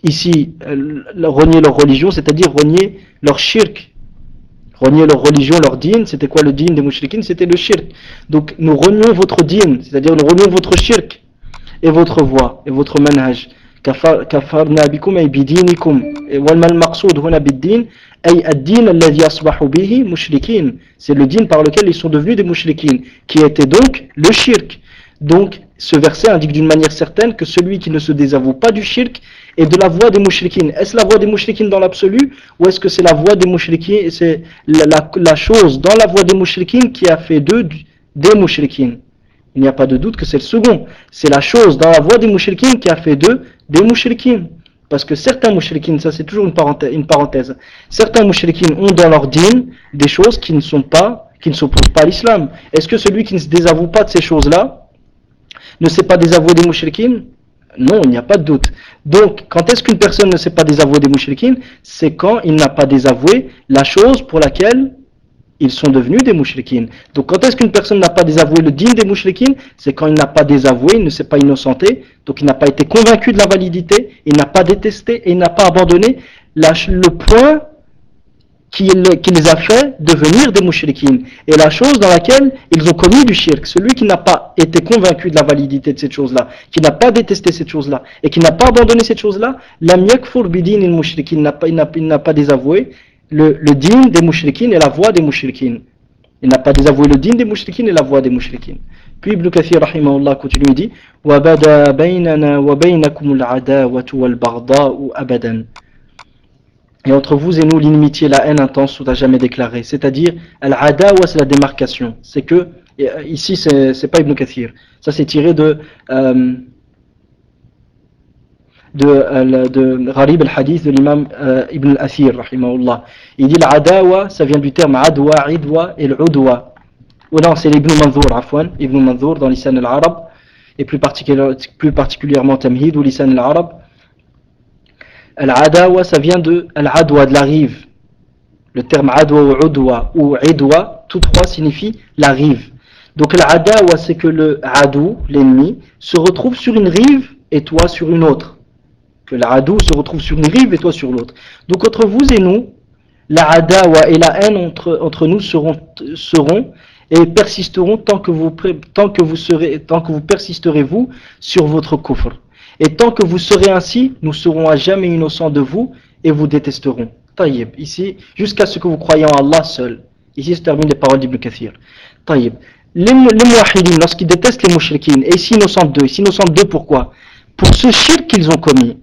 [SPEAKER 2] ici euh, renier leur religion, c'est-à-dire renier leur shirk, renier leur religion, leur din. C'était quoi le din des mouchriquines? C'était le shirk. Donc nous renions votre din, c'est-à-dire nous renions votre shirk et votre voie et votre manhaj. كفرنا بكم أي بدينكم والما المقصود هنا بالدين أي الدين الذي أصبحوا به مشركين. C'est le din par lequel ils sont devenus des mouchriquines, qui était donc le shirk. Donc ce verset indique d'une manière certaine que celui qui ne se désavoue pas du shirk est de la voie des mouchriquines. Est-ce la voie des mouchriquines dans l'absolu, ou est-ce que c'est la voie des mouchriquines, c'est la, la, la chose dans la voie des mouchriquines qui a fait d'eux des mouchriquines? Il n'y a pas de doute que c'est le second. C'est la chose dans la voie des mouchriquines qui a fait d'eux des mouchriquines. Parce que certains mouchriquines, ça c'est toujours une parenthèse, une parenthèse, certains mouchriquines ont dans leur dîn des choses qui ne sont pas, qui ne s'opposent pas à l'islam. Est-ce que celui qui ne se désavoue pas de ces choses-là ne s'est pas désavoué des mouchriquines? Non, il n'y a pas de doute. Donc, quand est-ce qu'une personne ne s'est pas désavouée des mouchriquines? C'est quand il n'a pas désavoué la chose pour laquelle ils sont devenus des mouchriquines. Donc quand est-ce qu'une personne n'a pas désavoué le din des mouchriquines? C'est quand il n'a pas désavoué, il ne s'est pas innocenté, donc il n'a pas été convaincu de la validité, il n'a pas détesté et il n'a pas abandonné la, le point qui, qui les a fait devenir des mouchriquines. Et la chose dans laquelle ils ont commis du shirk, celui qui n'a pas été convaincu de la validité de cette chose-là, qui n'a pas détesté cette chose-là et qui n'a pas abandonné cette chose-là, lam yakfur bidin il mouchriquine, il n'a pas désavoué le, le din des mouchriquines et la voie des mouchriquines. Il n'a pas désavoué le din des mouchriquines et la voie des mouchriquines. Puis Ibn Kathir rahimahullah continue et dit وَبَدَا بَيْنَنَا وَبَيْنَكُمُ الْعَدَاوَةُ وَالْبَغْضَاءُ أَبَدًا. Et entre vous et nous l'inimitié, la haine intense sont à jamais déclarées. C'est-à-dire, al-adawa, c'est la démarcation. C'est que, ici c'est, c'est pas Ibn Kathir, ça c'est tiré de euh, de, de Gharib al-Hadith de l'imam euh, Ibn al-Athir rahimahullah. Il dit l'adawa, ça vient du terme adwa, idwa et l'udwa. Ou non, c'est l'Ibn Manzour, afwan, Ibn Manzour dans Lisan al-Arab, et plus, particulier, plus particulièrement Tamhid ou Lisan al-Arab. Al-adawa, ça vient de al-adwa, de la rive. Le terme adwa ou udwa ou idwa, tous trois signifient la rive. Donc l'adawa, c'est que le adou, l'ennemi, se retrouve sur une rive et toi sur une autre. Que l'adou se retrouve sur une rive et toi sur l'autre. Donc entre vous et nous, la adawa et la haine entre, entre nous seront, seront et persisteront tant que vous, tant que vous serez, tant que vous persisterez vous sur votre kufr. Et tant que vous serez ainsi, nous serons à jamais innocents de vous et vous détesterons. Taïb, ici, jusqu'à ce que vous croyez en Allah seul. Ici se terminent les paroles d'Ibn Kathir. Taïb. Les, les muwahidines, lorsqu'ils détestent les mouchrikines, et ils s'innocentent d'eux, ils s'innocentent d'eux pourquoi? Pour ce shirk qu'ils ont commis.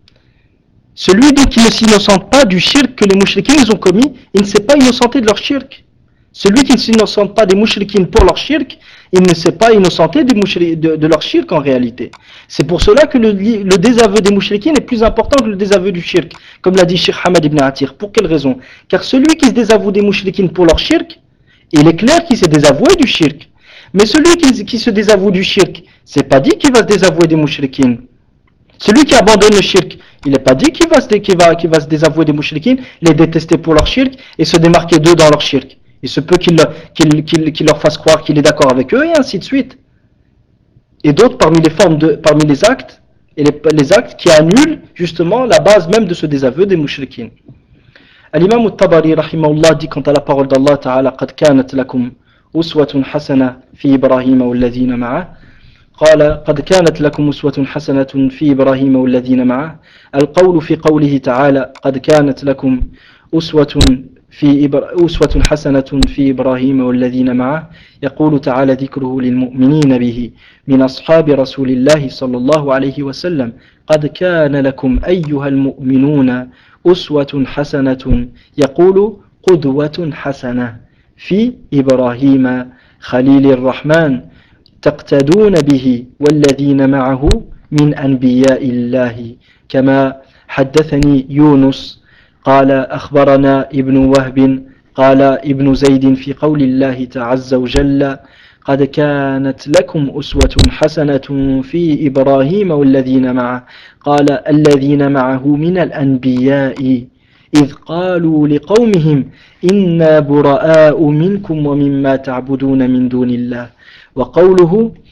[SPEAKER 2] Celui donc qui ne s'innocente pas du shirk que les mouchrikines ont commis, il ne s'est pas innocenté de leur shirk. Celui qui ne s'innocente pas des mouchrikines pour leur shirk, il ne s'est pas innocenté de, de, de leur shirk en réalité. C'est pour cela que le, le désaveu des mouchrikines est plus important que le désaveu du shirk, comme l'a dit Cheikh Hamad ibn Atir. Pour quelle raison? Car celui qui se désavoue des mouchrikines pour leur shirk, il est clair qu'il s'est désavoué du shirk. Mais celui qui, qui se désavoue du shirk, c'est pas dit qu'il va se désavouer des mouchrikines. Celui qui abandonne le shirk, il n'est pas dit qu'il va, qu'il va, qu'il va se désavouer des mouchrikines, les détester pour leur shirk et se démarquer d'eux dans leur shirk. Il se peut qu'il, qu'il, qu'il, qu'il leur fasse croire qu'il est d'accord avec eux et ainsi de suite. Et d'autres parmi les formes de, parmi les actes, et les, les actes qui annulent justement la base même de ce désaveu des mouchrikines. Al-Imam al-Tabari rahimahullah dit quant à la parole d'Allah Ta'ala قد كانت لكم أسوة حسنة في إبراهيم والذين معه قال قد كانت لكم أسوة حسنة في إبراهيم والذين معه القول في قوله تعالى قد كانت لكم أسوة في إبر... أسوة حسنة في إبراهيم والذين معه يقول تعالى ذكره للمؤمنين به من أصحاب رسول الله صلى الله عليه وسلم قد كان لكم أيها المؤمنون أسوة حسنة يقول قدوة حسنة في إبراهيم خليل الرحمن تقتدون به والذين معه من أنبياء الله كما حدثني يونس قال أخبرنا ابن وهب قال ابن زيد في قول الله عز وجل قد كانت لكم أسوة حسنة في إبراهيم والذين معه قال الذين معه من الأنبياء إذ قالوا لقومهم إنا براء منكم ومما تعبدون من دون الله وقوله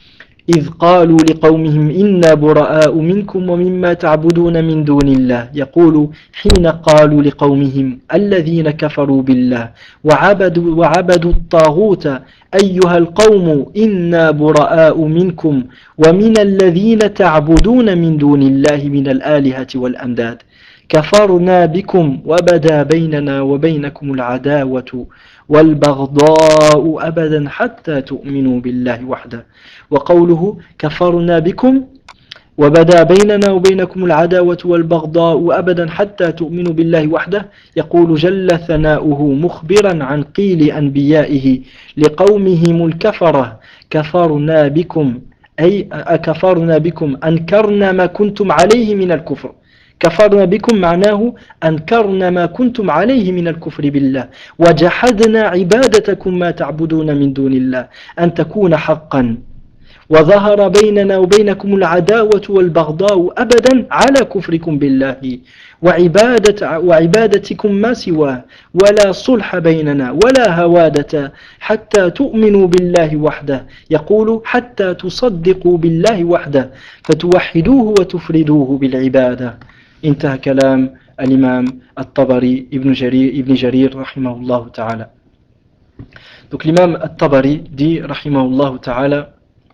[SPEAKER 2] إذ قالوا لقومهم إنا براء منكم ومما تعبدون من دون الله يقول حين قالوا لقومهم الذين كفروا بالله وعبدوا, وعبدوا الطاغوت أيها القوم إنا براء منكم ومن الذين تعبدون من دون الله من الآلهة والأنداد كفرنا بكم وبدا بيننا وبينكم العداوة والبغضاء أبدا حتى تؤمنوا بالله وحده وقوله كفرنا بكم وبدا بيننا وبينكم العداوة والبغضاء أبدا حتى تؤمنوا بالله وحده يقول جل ثناؤه مخبرا عن قيل أنبيائه لقومهم الكفرة كفرنا بكم أي أكفرنا بكم أنكرنا ما كنتم عليه من الكفر كفرنا بكم معناه أنكرنا ما كنتم عليه من الكفر بالله وجحدنا عبادتكم ما تعبدون من دون الله أن تكون حقا وظهر بيننا وبينكم العداوة والبغضاء أبدا على كفركم بالله وعبادة وعبادتكم ما سواه ولا صلح بيننا ولا هوادة حتى تؤمنوا بالله وحده يقول حتى تصدقوا بالله وحده فتوحدوه وتفردوه بالعبادة انتهى كلام الإمام الطبري ابن جرير, ابن جرير رحمه الله تعالى. Donc l'imam al-Tabari dit rahimahullah ta'ala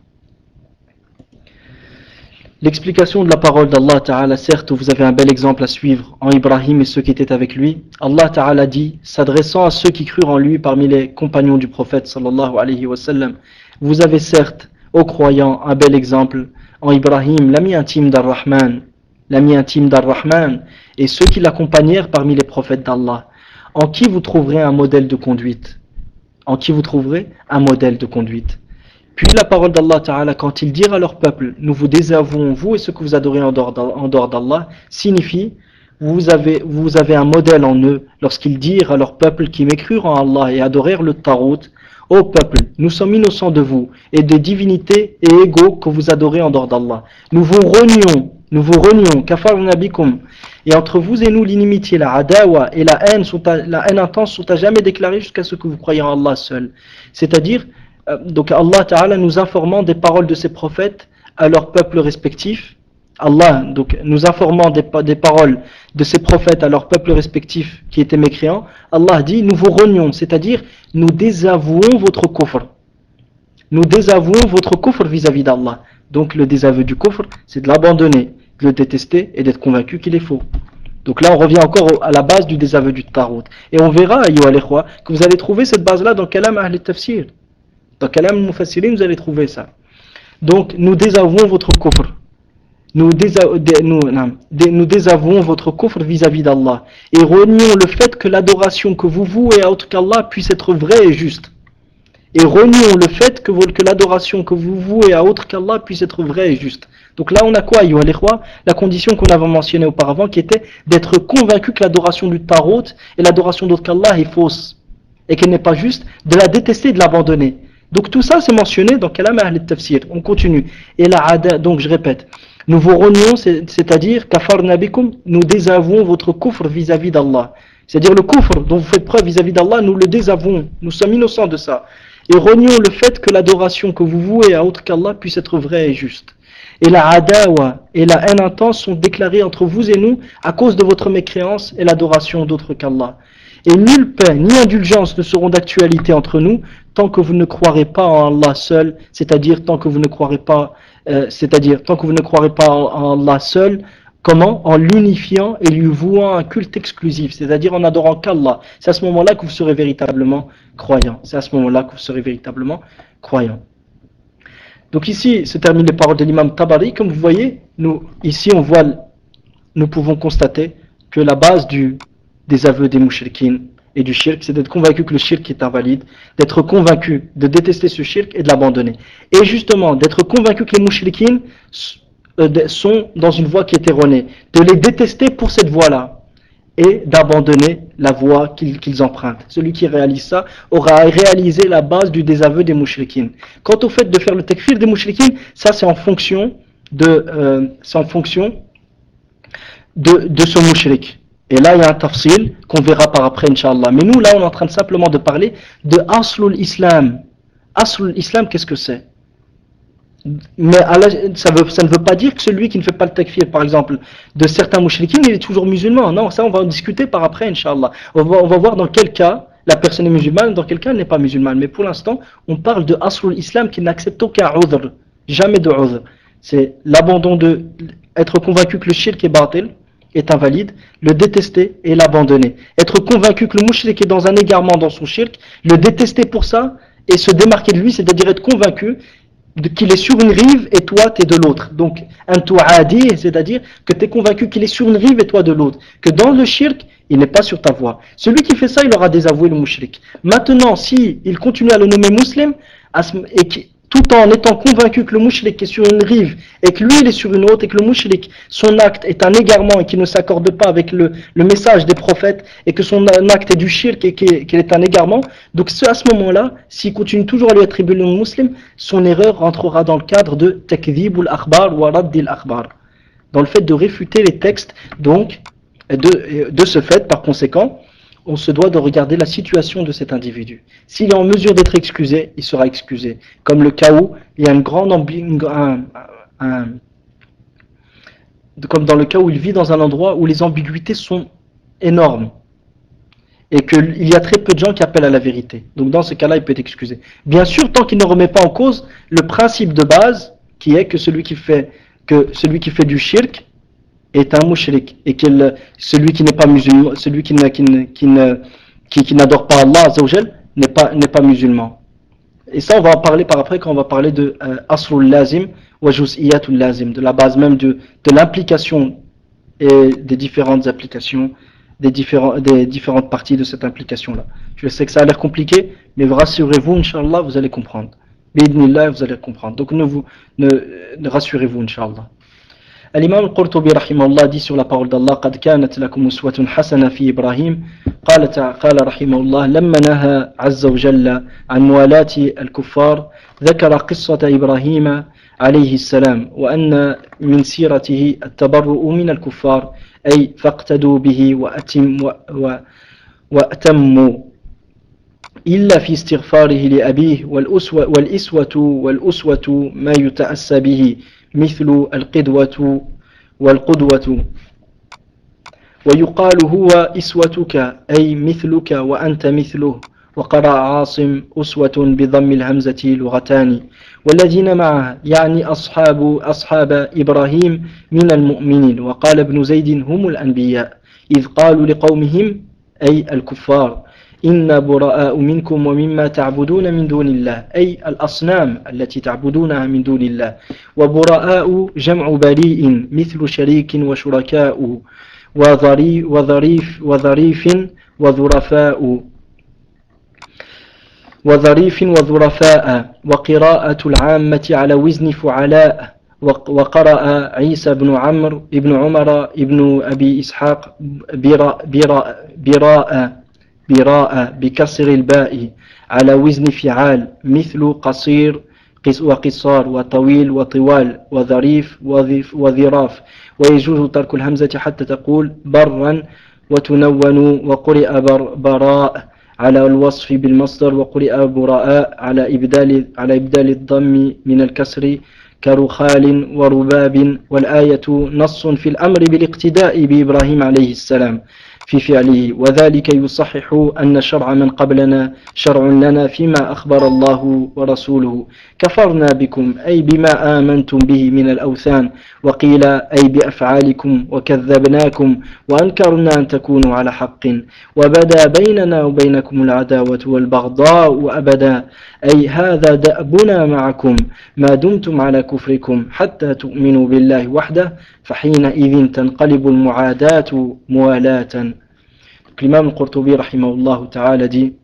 [SPEAKER 2] l'explication de la parole d'Allah ta'ala, certes vous avez un bel exemple à suivre en Ibrahim et ceux qui étaient avec lui. Allah ta'ala dit, s'adressant à ceux qui crurent en lui parmi les compagnons du prophète sallallahu alayhi wa sallam, vous avez certes, ô croyants, un bel exemple en Ibrahim, l'ami intime d'Ar-Rahman, l'ami intime d'Ar-Rahman, et ceux qui l'accompagnèrent parmi les prophètes d'Allah, en qui vous trouverez un modèle de conduite. En qui vous trouverez un modèle de conduite. Puis la parole d'Allah Ta'ala, quand ils dirent à leur peuple, nous vous désavouons vous et ce que vous adorez en dehors d'Allah, signifie, vous avez, vous avez un modèle en eux, lorsqu'ils dirent à leur peuple qui mécrurent en Allah et adorèrent le Tarot, ô peuple, nous sommes innocents de vous et des divinités et égaux que vous adorez en dehors d'Allah. Nous vous renions, nous vous renions, kafarna bikum. Et entre vous et nous, l'inimitié, la adawa et la haine, sont à, la haine intense sont à jamais déclarées jusqu'à ce que vous croyez en Allah seul. C'est-à-dire, euh, donc Allah Ta'ala nous informant des paroles de ses prophètes à leurs peuples respectifs. Allah, donc nous informant des, des paroles de ses prophètes à leurs peuples respectifs qui étaient mécréants. Allah dit, nous vous renions, c'est-à-dire, nous désavouons votre kufr. Nous désavouons votre kufr vis-à-vis d'Allah. Donc le désaveu du kufr, c'est de l'abandonner, de le détester et d'être convaincu qu'il est faux. Donc là on revient encore à la base du désaveu du Tarot. Et on verra, ayyuha al-ikhwa, que vous allez trouver cette base-là dans Kalam Ahl al-Tafsir. Dans Kalam al-Mufassirin, vous allez trouver ça. Donc nous désavouons votre kufr. Nous, désa- dé- nous, non, dé- nous désavouons votre kufr vis-à-vis d'Allah. Et renions le fait que l'adoration que vous vouez à autre qu'Allah puisse être vraie et juste. Et renions le fait que, que l'adoration que vous vouez à autre qu'Allah puisse être vraie et juste. Donc là on a quoi, ayyuha al-ikhwa? La condition qu'on avait mentionnée auparavant, qui était d'être convaincu que l'adoration du Tarot et l'adoration d'autre qu'Allah est fausse et qu'elle n'est pas juste, de la détester et de l'abandonner. Donc tout ça c'est mentionné dans Kalam Ahl al-Tafsir. On continue. Et la ada, donc je répète, nous vous renions, c'est-à-dire kafarna bikum, nous désavouons votre kufr vis-à-vis d'Allah. C'est-à-dire le kufr dont vous faites preuve vis-à-vis d'Allah, nous le désavouons, nous sommes innocents de ça. Et renions le fait que l'adoration que vous vouez à autre qu'Allah puisse être vraie et juste. Et la adawa et la haine intense sont déclarées entre vous et nous à cause de votre mécréance et l'adoration d'autre qu'Allah. Et nulle paix ni indulgence ne seront d'actualité entre nous tant que vous ne croirez pas en Allah seul, c'est-à-dire tant que vous ne croirez pas, euh, c'est-à-dire tant que vous ne croirez pas en, en Allah seul. Comment? En l'unifiant et lui vouant un culte exclusif, c'est-à-dire en adorant qu'Allah. C'est à ce moment-là que vous serez véritablement croyant. C'est à ce moment-là que vous serez véritablement croyant. Donc ici se terminent les paroles de l'imam Tabari. Comme vous voyez, nous, ici on voit, nous pouvons constater que la base du, des aveux des mouchriquines et du shirk, c'est d'être convaincu que le shirk est invalide, d'être convaincu de détester ce shirk et de l'abandonner. Et justement, d'être convaincu que les mouchriquines sont dans une voie qui est erronée, de les détester pour cette voie-là et d'abandonner la voie qu'ils, qu'ils empruntent. Celui qui réalise ça aura réalisé la base du désaveu des mouchriquines. Quant au fait de faire le takfir des mouchriquines, ça c'est en fonction de, euh, c'est en fonction de, de ce mouchrik. Et là il y a un tafsil qu'on verra par après Inch'Allah. Mais nous là on est en train de simplement de parler de Aslul Islam. Aslul Islam, qu'est-ce que c'est? Mais Allah, ça, veut, ça ne veut pas dire que celui qui ne fait pas le takfir, par exemple, de certains mouchriquins, il est toujours musulman. Non, ça on va en discuter par après, Inch'Allah. On va, on va voir dans quel cas la personne est musulmane, dans quel cas elle n'est pas musulmane. Mais pour l'instant, on parle de Aslul Islam qui n'accepte aucun udhr, jamais de udhr. C'est l'abandon de, être convaincu que le shirk est batil, est invalide, le détester et l'abandonner. Être convaincu que le mouchrik est dans un égarement dans son shirk, le détester pour ça et se démarquer de lui, c'est-à-dire être convaincu qu'il est sur une rive et toi tu es de l'autre. Donc un tu'adi, c'est-à-dire que tu es convaincu qu'il est sur une rive et toi de l'autre, que dans le shirk il n'est pas sur ta voie. Celui qui fait ça, il aura désavoué le mouchrik. Maintenant, si il continue à le nommer musulman et qui, tout en étant convaincu que le mouchrik est sur une rive et que lui il est sur une autre et que le mouchrik, son acte est un égarement et qu'il ne s'accorde pas avec le, le message des prophètes et que son acte est du shirk et qu'il est un égarement, donc à ce moment-là, s'il continue toujours à lui attribuer le musulman, son erreur rentrera dans le cadre de takdhib al-akhbar wa radd al-akhbar, dans le fait de réfuter les textes. Donc de, de ce fait, par conséquent, on se doit de regarder la situation de cet individu. S'il est en mesure d'être excusé, il sera excusé. Comme le cas où il y a une grande ambi- un, un, comme dans le cas où il vit dans un endroit où les ambiguïtés sont énormes et qu'il y a très peu de gens qui appellent à la vérité. Donc dans ce cas-là, il peut être excusé. Bien sûr, tant qu'il ne remet pas en cause le principe de base qui est que celui qui fait, que celui qui fait du shirk est un mouchrik et que celui qui n'est pas musulman, celui qui, qui, qui, qui, qui n'adore pas Allah Azzawajal n'est pas, n'est pas musulman. Et ça on va en parler par après quand on va parler de euh, Asrul Lazim wa Juz'iyatul Lazim, de la base même de, de l'implication et des différentes applications, des, différents, des différentes parties de cette implication là. Je sais que ça a l'air compliqué, mais rassurez-vous, Inch'Allah, vous allez comprendre. B'idnillah, vous allez comprendre. Donc ne vous, ne, ne rassurez-vous, Inch'Allah. الإمام القرطبي رحمه الله dit sur la parole d'Allah قد كانت لكم أسوة حسنة في إبراهيم قال قال رحمه الله لما نهى عز وجل عن موالاة الكفار ذكر قصة إبراهيم عليه السلام وأن من سيرته التبرؤ من الكفار أي فاقتدوا به وأتم وأتموا إلا في استغفاره لأبيه والأسوة والإسوة والأسوة ما يتأسى به مثل القدوة والقدوة ويقال هو إسوتك أي مثلك وأنت مثله وقرأ عاصم أسوة بضم الهمزة لغتان والذين معه يعني أصحاب أصحاب إبراهيم من المؤمنين وقال ابن زيد هم الأنبياء إذ قالوا لقومهم أي الكفار إن براء منكم ومما تعبدون من دون الله أي الأصنام التي تعبدونها من دون الله وبراء جمع بريء مثل شريك وشركاء وظريف وظريف وظريف وظرفاء وظريف وظرفاء وقراءة العامة على وزن فعلاء وقرأ عيسى بن عمرو بن عمر بن أبي إسحاق براء براء, براء براء بكسر الباء على وزن فعال مثل قصير وقصار وطويل وطوال وظريف وظراف ويجوز ترك الهمزة حتى تقول برا وتنون وقرئ بر براء على الوصف بالمصدر وقرئ براء على إبدال على إبدال الضم من الكسر كرخال ورباب والآية نص في الأمر بالاقتداء بإبراهيم عليه السلام في فعله وذلك يصحح أن شرع من قبلنا شرع لنا فيما أخبر الله ورسوله كفرنا بكم أي بما آمنتم به من الأوثان وقيل أي بأفعالكم وكذبناكم وأنكرنا أن تكونوا على حق وبدا بيننا وبينكم العداوة والبغضاء أبدا أي هذا دأبنا معكم ما دمتم على كفركم حتى تؤمنوا بالله وحده فحينئذ تنقلب المعاداة موالاة. L'imam al-Qurtubi rahimahullah ta'ala dit: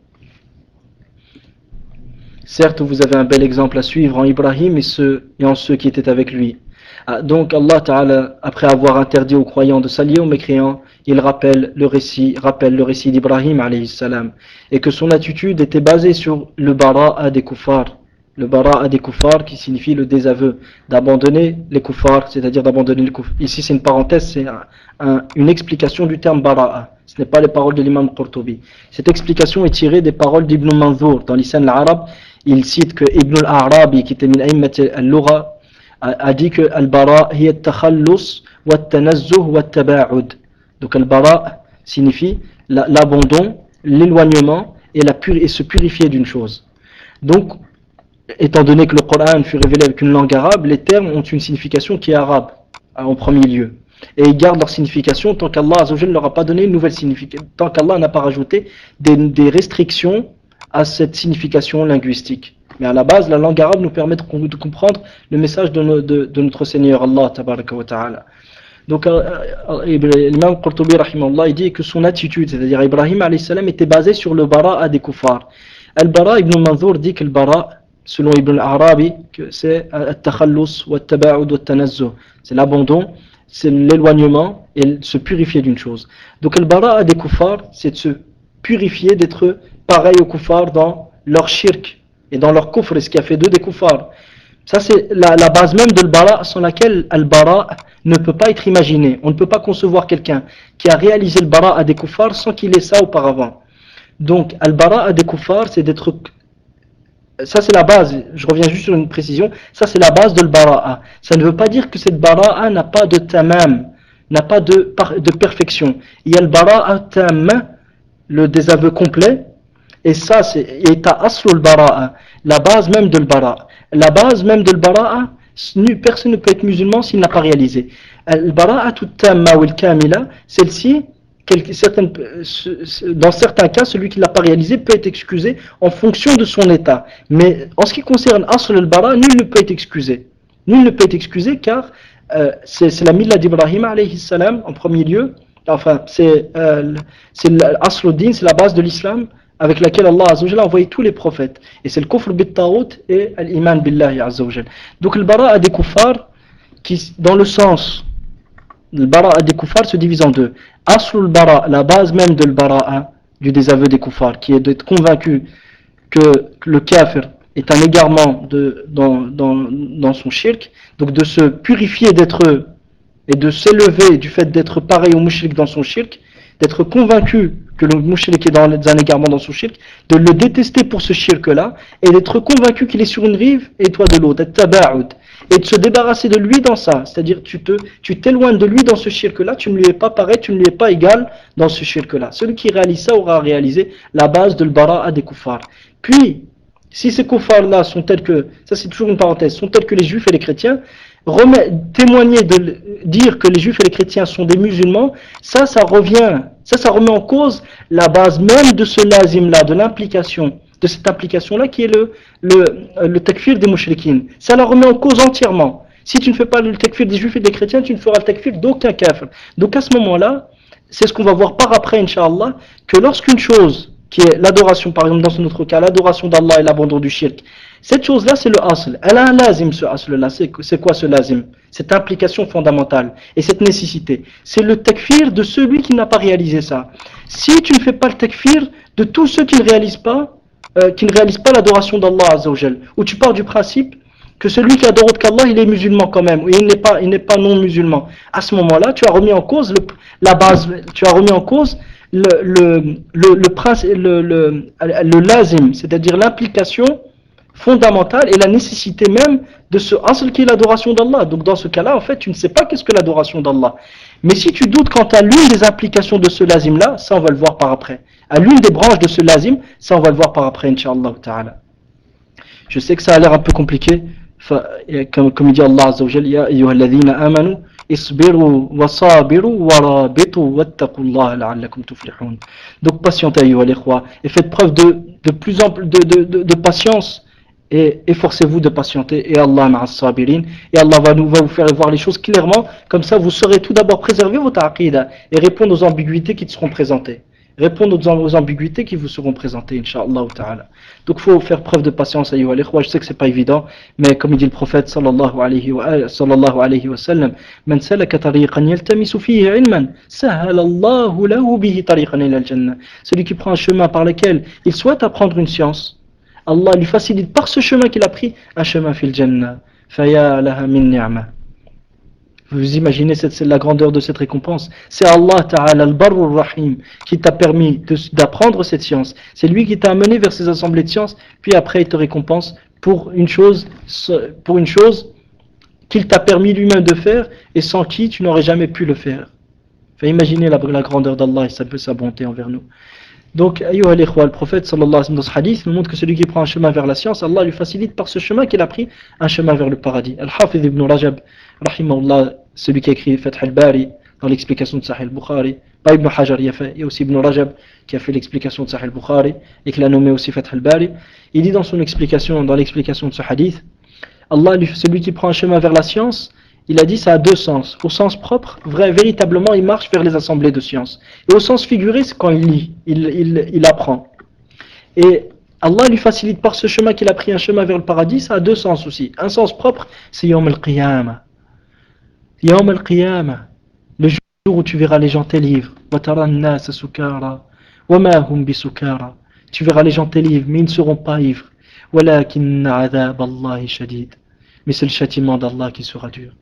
[SPEAKER 2] certes vous avez un bel exemple à suivre en Ibrahim et, ceux, et en ceux qui étaient avec lui. Ah, donc Allah ta'ala, après avoir interdit aux croyants de s'allier aux mécréants, il rappelle le récit, rappelle le récit d'Ibrahim alayhi salam, et que son attitude était basée sur le bara'a des kuffars. Le bara'a des kuffars qui signifie le désaveu, d'abandonner les kuffars, c'est-à-dire d'abandonner les kuffars. Ici c'est une parenthèse, c'est un, un, une explication du terme bara'a. Ce n'est pas les paroles de l'imam Qurtubi. Cette explication est tirée des paroles d'Ibn Manzour dans l'Isan al-Arab. il cite que Ibn al-Arabi, qui était min a'immat al-lugha, a, a dit que al-bara hiya at-takhallus wa at-tanazzuh wa at-taba'ud. Donc al-bara signifie la, l'abandon, l'éloignement et, la pur, et se purifier d'une chose. Donc, étant donné que le Coran fut révélé avec une langue arabe, les termes ont une signification qui est arabe en premier lieu. Et ils gardent leur signification tant qu'Allah ne leur a pas donné une nouvelle signification, tant qu'Allah n'a pas rajouté des, des restrictions à cette signification linguistique. Mais à la base, la langue arabe nous permet de, de comprendre le message de, no, de, de notre Seigneur Allah tabaraka wa ta'ala. Donc euh, l'imam Qurtubi rahimahullah, il dit que son attitude, c'est-à-dire Ibrahim alayhi salam, était basée sur le bara des kuffars. Al-Bara ibn Manzour dit que le bara, selon Ibn al-Arabi, que c'est at-takhallus wa at-taba'ud wa at-tanazzuh, c'est l'abandon, c'est l'éloignement et se purifier d'une chose. Donc le bara des kuffars, c'est de se purifier, d'être pareil aux kuffars dans leur shirk et dans leur kufr, et ce qui a fait d'eux des kuffars. Ça c'est la, la base même de al-bara, sans laquelle al-bara ne peut pas être imaginé. On ne peut pas concevoir quelqu'un qui a réalisé le bara à des kuffars sans qu'il ait ça auparavant. Donc al-bara à des kuffars, c'est d'être... Ça c'est la base, je reviens juste sur une précision, ça c'est la base de l'bara'a. Ça ne veut pas dire que cette bara'a n'a pas de tamam, n'a pas de, de perfection. Il y a le bara'a tam, le désaveu complet, et ça c'est aslu al-bara'a, la base même de l'bara'a. La base même de l'bara'a, personne ne peut être musulman s'il n'a pas réalisé. Al-bara'a tamma ou al-kamila, celle-ci, Certaines, dans certains cas, celui qui ne l'a pas réalisé peut être excusé en fonction de son état. Mais en ce qui concerne Asl al-Bara, nul ne peut être excusé. Nul ne peut être excusé car euh, c'est la milla d'Ibrahim alayhi salam en premier lieu. Enfin, c'est euh, l'Asl al-Din, c'est la base de l'islam avec laquelle Allah Azza wa Jalla a envoyé tous les prophètes. Et c'est le kufr bit-taout et l'iman billahi Azza wa Jalla. Donc le bara a des kuffars qui, dans le sens... Le bara'a des kuffars se divise en deux. Aslul bara, la base même de l'bara'a, du désaveu des kuffars, qui est d'être convaincu que le kafir est un égarement de, dans, dans, dans son shirk, donc de se purifier d'être et de s'élever du fait d'être pareil au mushrik dans son shirk, d'être convaincu que le mushrik est dans un égarement dans son shirk, de le détester pour ce shirk-là, et d'être convaincu qu'il est sur une rive et toi de l'autre, et de se débarrasser de lui dans ça, c'est-à-dire tu te, tu t'éloignes de lui dans ce shirk-là, tu ne lui es pas pareil, tu ne lui es pas égal dans ce shirk-là. Celui qui réalise ça aura réalisé la base de l'bara'a des kuffars. Puis, si ces kuffars-là sont tels que, ça c'est toujours une parenthèse, sont tels que les juifs et les chrétiens, remet, témoigner de dire que les juifs et les chrétiens sont des musulmans, ça, ça revient, ça, ça remet en cause la base même de ce lazim-là, de l'implication, de cette implication-là qui est le, le, le takfir des mouchriquines. Ça la remet en cause entièrement. Si tu ne fais pas le takfir des juifs et des chrétiens, tu ne feras le takfir d'aucun kafir. Donc à ce moment-là, c'est ce qu'on va voir par après, Inch'Allah, que lorsqu'une chose, qui est l'adoration, par exemple dans notre cas, l'adoration d'Allah et l'abandon du shirk, cette chose-là, c'est le asl. Elle a un lazim, ce asl-là. C'est quoi ce lazim? Cette implication fondamentale et cette nécessité. C'est le takfir de celui qui n'a pas réalisé ça. Si tu ne fais pas le takfir de tous ceux qui ne réalisent pas, euh, qui ne réalisent pas l'adoration d'Allah Azza wa Jal, où tu pars du principe que celui qui adore autre qu'Allah, il est musulman quand même, et il n'est pas, il n'est pas non musulman. À ce moment-là, tu as remis en cause le, la base, tu as remis en cause le, le, le, le, prince, le, le, le lazim, c'est-à-dire l'implication fondamentale et la nécessité même de ce asl qui est l'adoration d'Allah. Donc dans ce cas-là, en fait, tu ne sais pas qu'est-ce que l'adoration d'Allah. Mais si tu doutes quant à l'une des implications de ce lazim-là, ça on va le voir par après. À l'une des branches de ce lazim, ça on va le voir par après, Inch'Allah ta'ala. Je sais que ça a l'air un peu compliqué, comme, comme il dit Allah Azza wa Jalla, Ya ayyuhalladhina amanu, isbiru wa sabiru wa rabitu wattaqullaha la'allakum tuflihun. Donc patientez, ayyuhal ikhwa, et faites preuve de, de plus ample de, de, de, de patience, et efforcez-vous de patienter, et Allah ma'as sabirin, et Allah va, nous, va vous faire voir les choses clairement, comme ça vous saurez tout d'abord préserver votre aqida, et répondre aux ambiguïtés qui te seront présentées. Répondre aux ambiguïtés qui vous seront présentées, Inch'Allah ta'ala. Donc il faut faire preuve de patience, ayyuha al-ikhwa. Je sais que c'est pas évident, mais comme il dit le prophète sallallahu alayhi wa, sallallahu alayhi wa sallam, Man salaka tariqan yaltamisu fihi ilman, sahala Allahu lahu bihi tariqan ila al-jannah. Celui qui prend un chemin par lequel il souhaite apprendre une science, Allah lui facilite par ce chemin qu'il a pris un chemin fil jannah. Faya laha min ni'ma. Vous imaginez cette, c'est la grandeur de cette récompense. C'est Allah Ta'ala al-Barr rahim qui t'a permis de, d'apprendre cette science. C'est lui qui t'a amené vers ces assemblées de sciences, puis après il te récompense pour une chose, pour une chose qu'il t'a permis lui-même de faire et sans qui tu n'aurais jamais pu le faire. Enfin, imaginez la, la grandeur d'Allah et sa, sa bonté envers nous. Donc, ayyuha al-ikhwa, le prophète sallallahu alayhi wa sallam dans ce hadith nous montre que celui qui prend un chemin vers la science, Allah lui facilite par ce chemin qu'il a pris un chemin vers le paradis. Al-Hafidh ibn Rajab, rahimahullah, celui qui a écrit Fath al-Bari dans l'explication de Sahih al-Bukhari, pas Ibn Hajar, il y a fait, et aussi Ibn Rajab qui a fait l'explication de Sahih al-Bukhari et qui l'a nommé aussi Fath al-Bari. Il dit dans son explication, dans l'explication de ce hadith, Allah, celui qui prend un chemin vers la science, il a dit ça a deux sens. Au sens propre, vrai, véritablement, il marche vers les assemblées de sciences. Et au sens figuré, c'est quand il lit, il, il, il apprend. Et Allah lui facilite par ce chemin qu'il a pris un chemin vers le paradis, ça a deux sens aussi. Un sens propre, c'est Yawm al-Qiyamah. Yawm al-Qiyamah, le jour où tu verras les gens tes livres. Tu verras les gens tes livres, mais ils ne seront pas ivres. Mais c'est le châtiment d'Allah qui sera dur.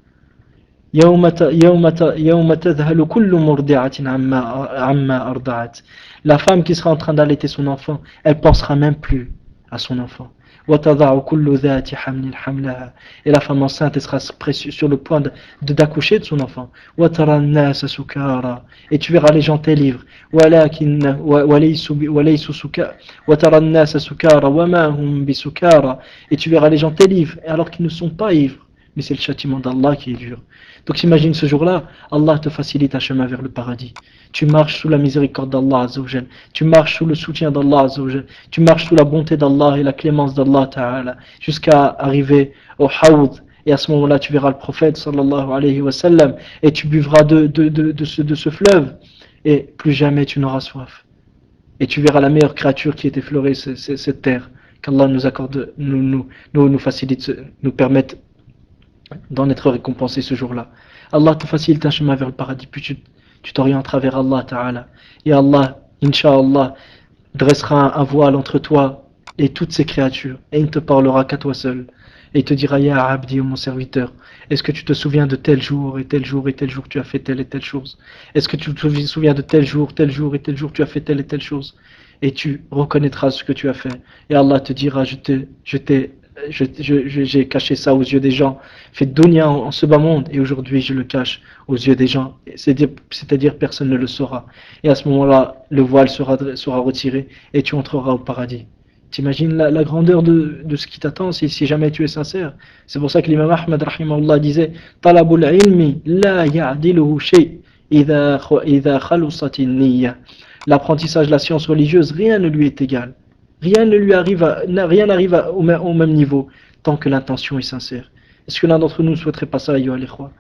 [SPEAKER 2] يوم يوم يوم تذهل كل مرضعة عما عما أرضعت. La femme qui sera en train d'allaiter son enfant, elle pensera même plus à son enfant. وتضع كل ذات حمل حملها. Et la femme enceinte, elle sera sur le point de, de d'accoucher de son enfant. وترى الناس سكارى. Et tu verras les gens tes livres. ولكن وليسوا وليسوا سكارى. وترى الناس سكارى وما هم بسكارى. Et tu verras les gens tes livres, alors qu'ils ne sont pas ivres. Mais c'est le châtiment d'Allah qui est dur. Donc imagine ce jour-là, Allah te facilite un chemin vers le paradis. Tu marches sous la miséricorde d'Allah Azzawajal. Tu marches sous le soutien d'Allah Azzawajal. Tu marches sous la bonté d'Allah et la clémence d'Allah Ta'ala. Jusqu'à arriver au Hawd. Et à ce moment-là, tu verras le prophète sallallahu alayhi wa sallam. Et tu buvras de, de, de, de, ce, de ce fleuve. Et plus jamais tu n'auras soif. Et tu verras la meilleure créature qui ait effleuré cette terre. Qu'Allah nous accorde, nous, nous, nous, nous facilite, nous permette d'en être récompensé ce jour-là. Allah te facilite un chemin vers le paradis, puis tu, tu t'orienteras vers Allah Ta'ala. Et Allah, Inch'Allah, dressera un, un voile entre toi et toutes ces créatures. Et il ne te parlera qu'à toi seul. Et il te dira, Ya Abdi, mon serviteur, est-ce que tu te souviens de tel jour et tel jour et tel jour tu as fait telle et telle chose? Est-ce que tu te souviens de tel jour, tel jour et tel jour tu as fait telle et telle chose? Et tu reconnaîtras ce que tu as fait. Et Allah te dira, je t'ai, je t'ai Je, je, je, j'ai caché ça aux yeux des gens, fait dunya en, en ce bas monde, et aujourd'hui je le cache aux yeux des gens, c'est-à-dire, c'est-à-dire personne ne le saura. Et à ce moment-là, le voile sera, sera retiré, et tu entreras au paradis. T'imagines la, la grandeur de, de ce qui t'attend si, si jamais tu es sincère. C'est pour ça que l'imam Ahmad rahimahullah disait Talabul ilmi la ya'diluhu shay idha khalusat an-niyya. L'apprentissage de la science religieuse, rien ne lui est égal. Rien ne lui arrive, à, rien n'arrive à, au, au même niveau tant que l'intention est sincère. Est-ce que l'un d'entre nous ne souhaiterait pas ça, ayyuha al-ikhwa?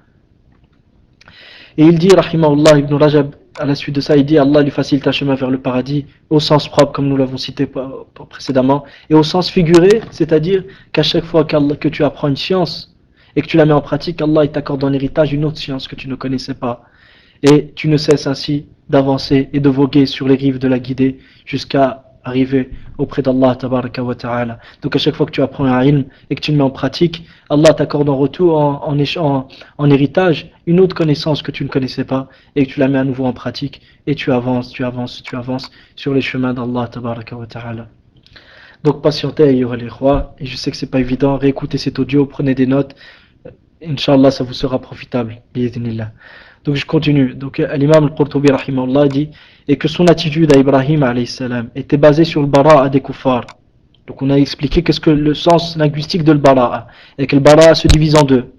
[SPEAKER 2] Et il dit, rahimahullah, Ibn Rajab, à la suite de ça, il dit, Allah lui facilite un chemin vers le paradis, au sens propre, comme nous l'avons cité précédemment, et au sens figuré, c'est-à-dire qu'à chaque fois que tu apprends une science et que tu la mets en pratique, Allah t'accorde en héritage une autre science que tu ne connaissais pas. Et tu ne cesses ainsi d'avancer et de voguer sur les rives de la guidée jusqu'à arriver auprès d'Allah tabaraka wa ta'ala. Donc à chaque fois que tu apprends un ilm et que tu le mets en pratique, Allah t'accorde en retour, en, en, en, en héritage, une autre connaissance que tu ne connaissais pas et que tu la mets à nouveau en pratique et tu avances, tu avances, tu avances sur les chemins d'Allah tabaraka wa ta'ala. Donc patientez, ayyuha al-ikhwa, et je sais que c'est pas évident, réécoutez cet audio, prenez des notes, Inch'Allah ça vous sera profitable, bi'idhnillah. Donc je continue. Donc l'imam al-Qurtubi rahimahullah dit et que son attitude à Ibrahim alayhi salam était basée sur le bara'a des kuffars. Donc on a expliqué qu'est-ce que le sens linguistique de le bara'a et que le bara'a se divise en deux.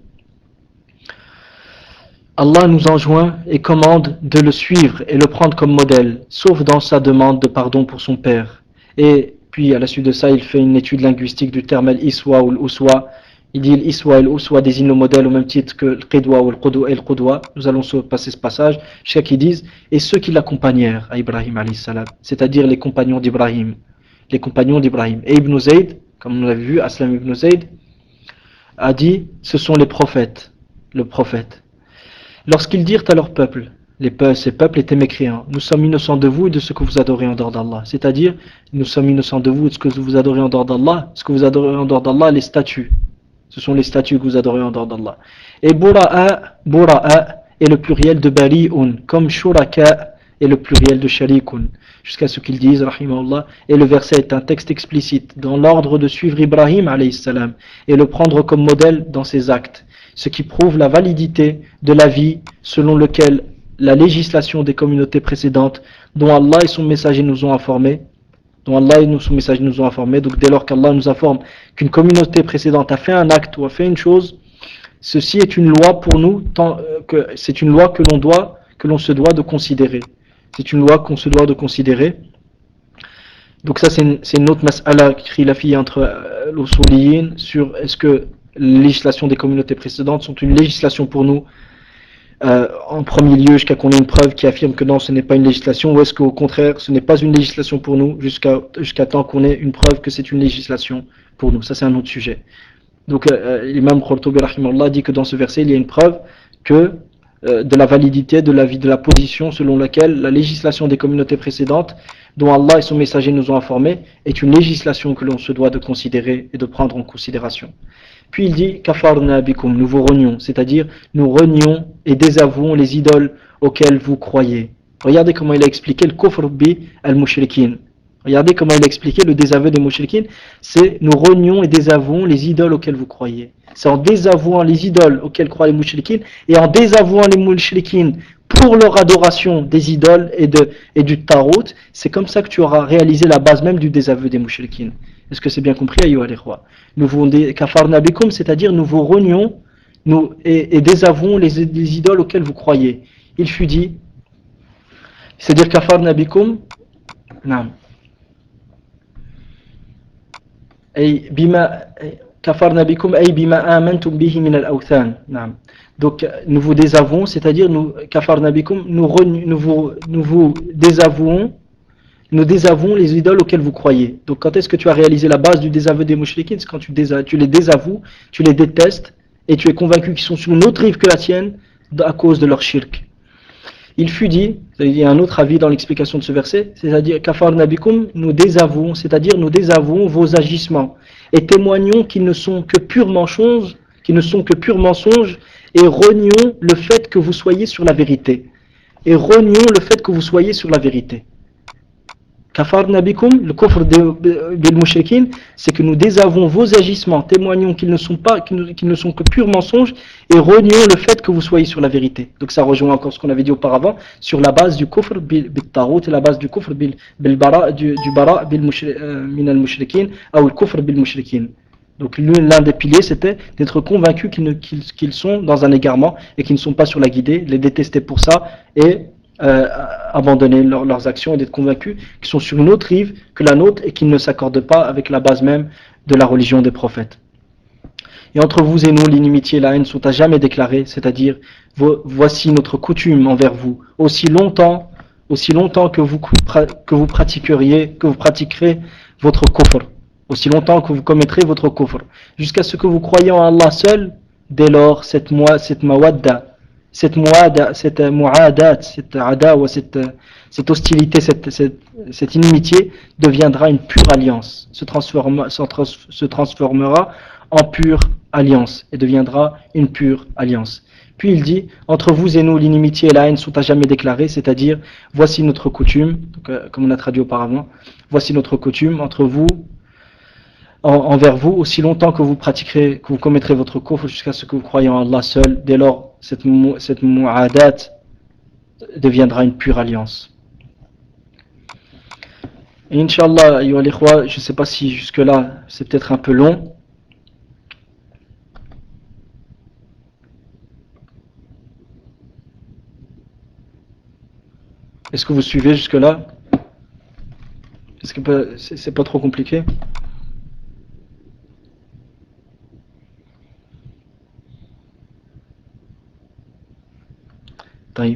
[SPEAKER 2] Allah nous enjoint et commande de le suivre et le prendre comme modèle, sauf dans sa demande de pardon pour son père. Et puis à la suite de ça, il fait une étude linguistique du terme al-iswa ou al-uswa. Il dit l'iswa et l'uswa désignent le modèle au même titre que le qidwa ou le qudwa et le qudwa. Nous allons passer ce passage jusqu'à qu'ils disent et ceux qui l'accompagnèrent à Ibrahim alayhi salam, c'est-à-dire les compagnons d'Ibrahim, les compagnons d'Ibrahim. Et Ibn Zayd, comme nous l'avons vu, Aslam Ibn Zayd a dit ce sont les prophètes, le prophète. Lorsqu'ils dirent à leur peuple, les peuples, ces peuples étaient mécréants, nous sommes innocents de vous et de ce que vous adorez en dehors d'Allah. C'est-à-dire, nous sommes innocents de vous et de ce que vous adorez en dehors d'Allah, ce que vous adorez en dehors d'Allah, les statues. Ce sont les statues que vous adorez en dehors d'Allah. Et bura'a, bura'a est le pluriel de bari'un, comme shuraka est le pluriel de sharikun. Jusqu'à ce qu'ils disent, rahimahullah, et le verset est un texte explicite, dans l'ordre de suivre Ibrahim, alayhi salam, et le prendre comme modèle dans ses actes. Ce qui prouve la validité de l'avis selon lequel la législation des communautés précédentes, dont Allah et son messager nous ont informés, dont Allah et son messager nous ont informés, donc dès lors qu'Allah nous informe qu'une communauté précédente a fait un acte ou a fait une chose, ceci est une loi pour nous, tant que c'est une loi que l'on doit, que l'on se doit de considérer. C'est une loi qu'on se doit de considérer. Donc ça c'est une, c'est une autre mas'ala khilafiyya entre euh, l'usuliyin sur est-ce que les législations des communautés précédentes sont une législation pour nous euh, en premier lieu jusqu'à qu'on ait une preuve qui affirme que non ce n'est pas une législation, ou est-ce qu'au contraire ce n'est pas une législation pour nous jusqu'à jusqu'à temps qu'on ait une preuve que c'est une législation pour nous. Ça c'est un autre sujet. Donc euh, l'imam Qurtubi rahimahullah dit que dans ce verset il y a une preuve que euh, de la validité de l'avis de la position selon laquelle la législation des communautés précédentes dont Allah et son messager nous ont informés est une législation que l'on se doit de considérer et de prendre en considération. Puis il dit kafarna bikum, nous vous renions, c'est-à-dire nous renions et désavouons les idoles auxquelles vous croyez. Regardez comment il a expliqué le kufr bi al-mushrikin. Regardez comment il a expliqué le désaveu des mushrikin, c'est nous renions et désavouons les idoles auxquelles vous croyez. C'est en désavouant les idoles auxquelles croient les mushrikin et en désavouant les mushrikin pour leur adoration des idoles et, de, et du tarot, c'est comme ça que tu auras réalisé la base même du désaveu des mushrikin. Est-ce que c'est bien compris, ayyuha al-ikhwa? Nous vous kafarna bikum, c'est-à-dire nous vous renions nous, et, et désavouons les, les idoles auxquelles vous croyez. Il fut dit, c'est-à-dire kafarna bikum, naam. أي بما كفرنا بكم أي بما آمنتم به من الأوثان. نعم. Donc nous vous désavouons, c'est-à-dire nous كفرنا بكم, nous, nous, vous, nous vous désavouons, nous désavouons les idoles auxquelles vous croyez. Donc quand est-ce que tu as réalisé la base du désaveu des mouchriquins? C'est quand tu, tu les désavoues, tu les détestes et tu es convaincu qu'ils sont sur une autre rive que la tienne à cause de leur shirk. Il fut dit, il y a un autre avis dans l'explication de ce verset, c'est-à-dire kafarna bikum, nous désavouons, c'est-à-dire nous désavouons vos agissements et témoignons qu'ils ne sont que purs mensonges, qu'ils ne sont que purs mensonges et renions le fait que vous soyez sur la vérité. Et renions le fait que vous soyez sur la vérité. Kafarna bikum, le kufr bil mushrikin, c'est que nous désavouons vos agissements, témoignons qu'ils ne sont pas, qu'ils ne, qu'ils ne sont que purs mensonges et renions le fait que vous soyez sur la vérité. Donc ça rejoint encore ce qu'on avait dit auparavant sur la base du kufr bil tarut et la base du kufr bil bara du, du bara bil min al mushrikin ou le kufr bil mushrikin. Donc l'un des piliers c'était d'être convaincu qu'ils, ne, qu'ils, qu'ils sont dans un égarement et qu'ils ne sont pas sur la guidée, les détester pour ça et Euh, abandonner leur, leurs actions et d'être convaincus qu'ils sont sur une autre rive que la nôtre et qu'ils ne s'accordent pas avec la base même de la religion des prophètes. Et entre vous et nous, l'inimitié et la haine sont à jamais déclarées, c'est-à-dire vo- voici notre coutume envers vous, aussi longtemps, aussi longtemps que vous, que vous pratiqueriez, que vous pratiquerez votre kufr, aussi longtemps que vous commettrez votre kufr, jusqu'à ce que vous croyez en Allah seul. Dès lors, cette moi, cette mawadda, cette muada, cette muadat, cette adawa, cette, cette hostilité, cette, cette, cette inimitié deviendra une pure alliance, se, transforma, se transformera en pure alliance et deviendra une pure alliance. Puis il dit, entre vous et nous, l'inimitié et la haine sont à jamais déclarées, c'est-à-dire, voici notre coutume, donc, euh, comme on a traduit auparavant, voici notre coutume entre vous, en, envers vous, aussi longtemps que vous pratiquerez, que vous commettrez votre kufr jusqu'à ce que vous croyez en Allah seul. Dès lors, cette, cette mu'adat deviendra une pure alliance. Et Inch'Allah, ayyuha al-ikhwa, je ne sais pas si jusque-là c'est peut-être un peu long. Est-ce que vous suivez jusque-là? Est-ce que c'est, c'est pas trop compliqué? طيب.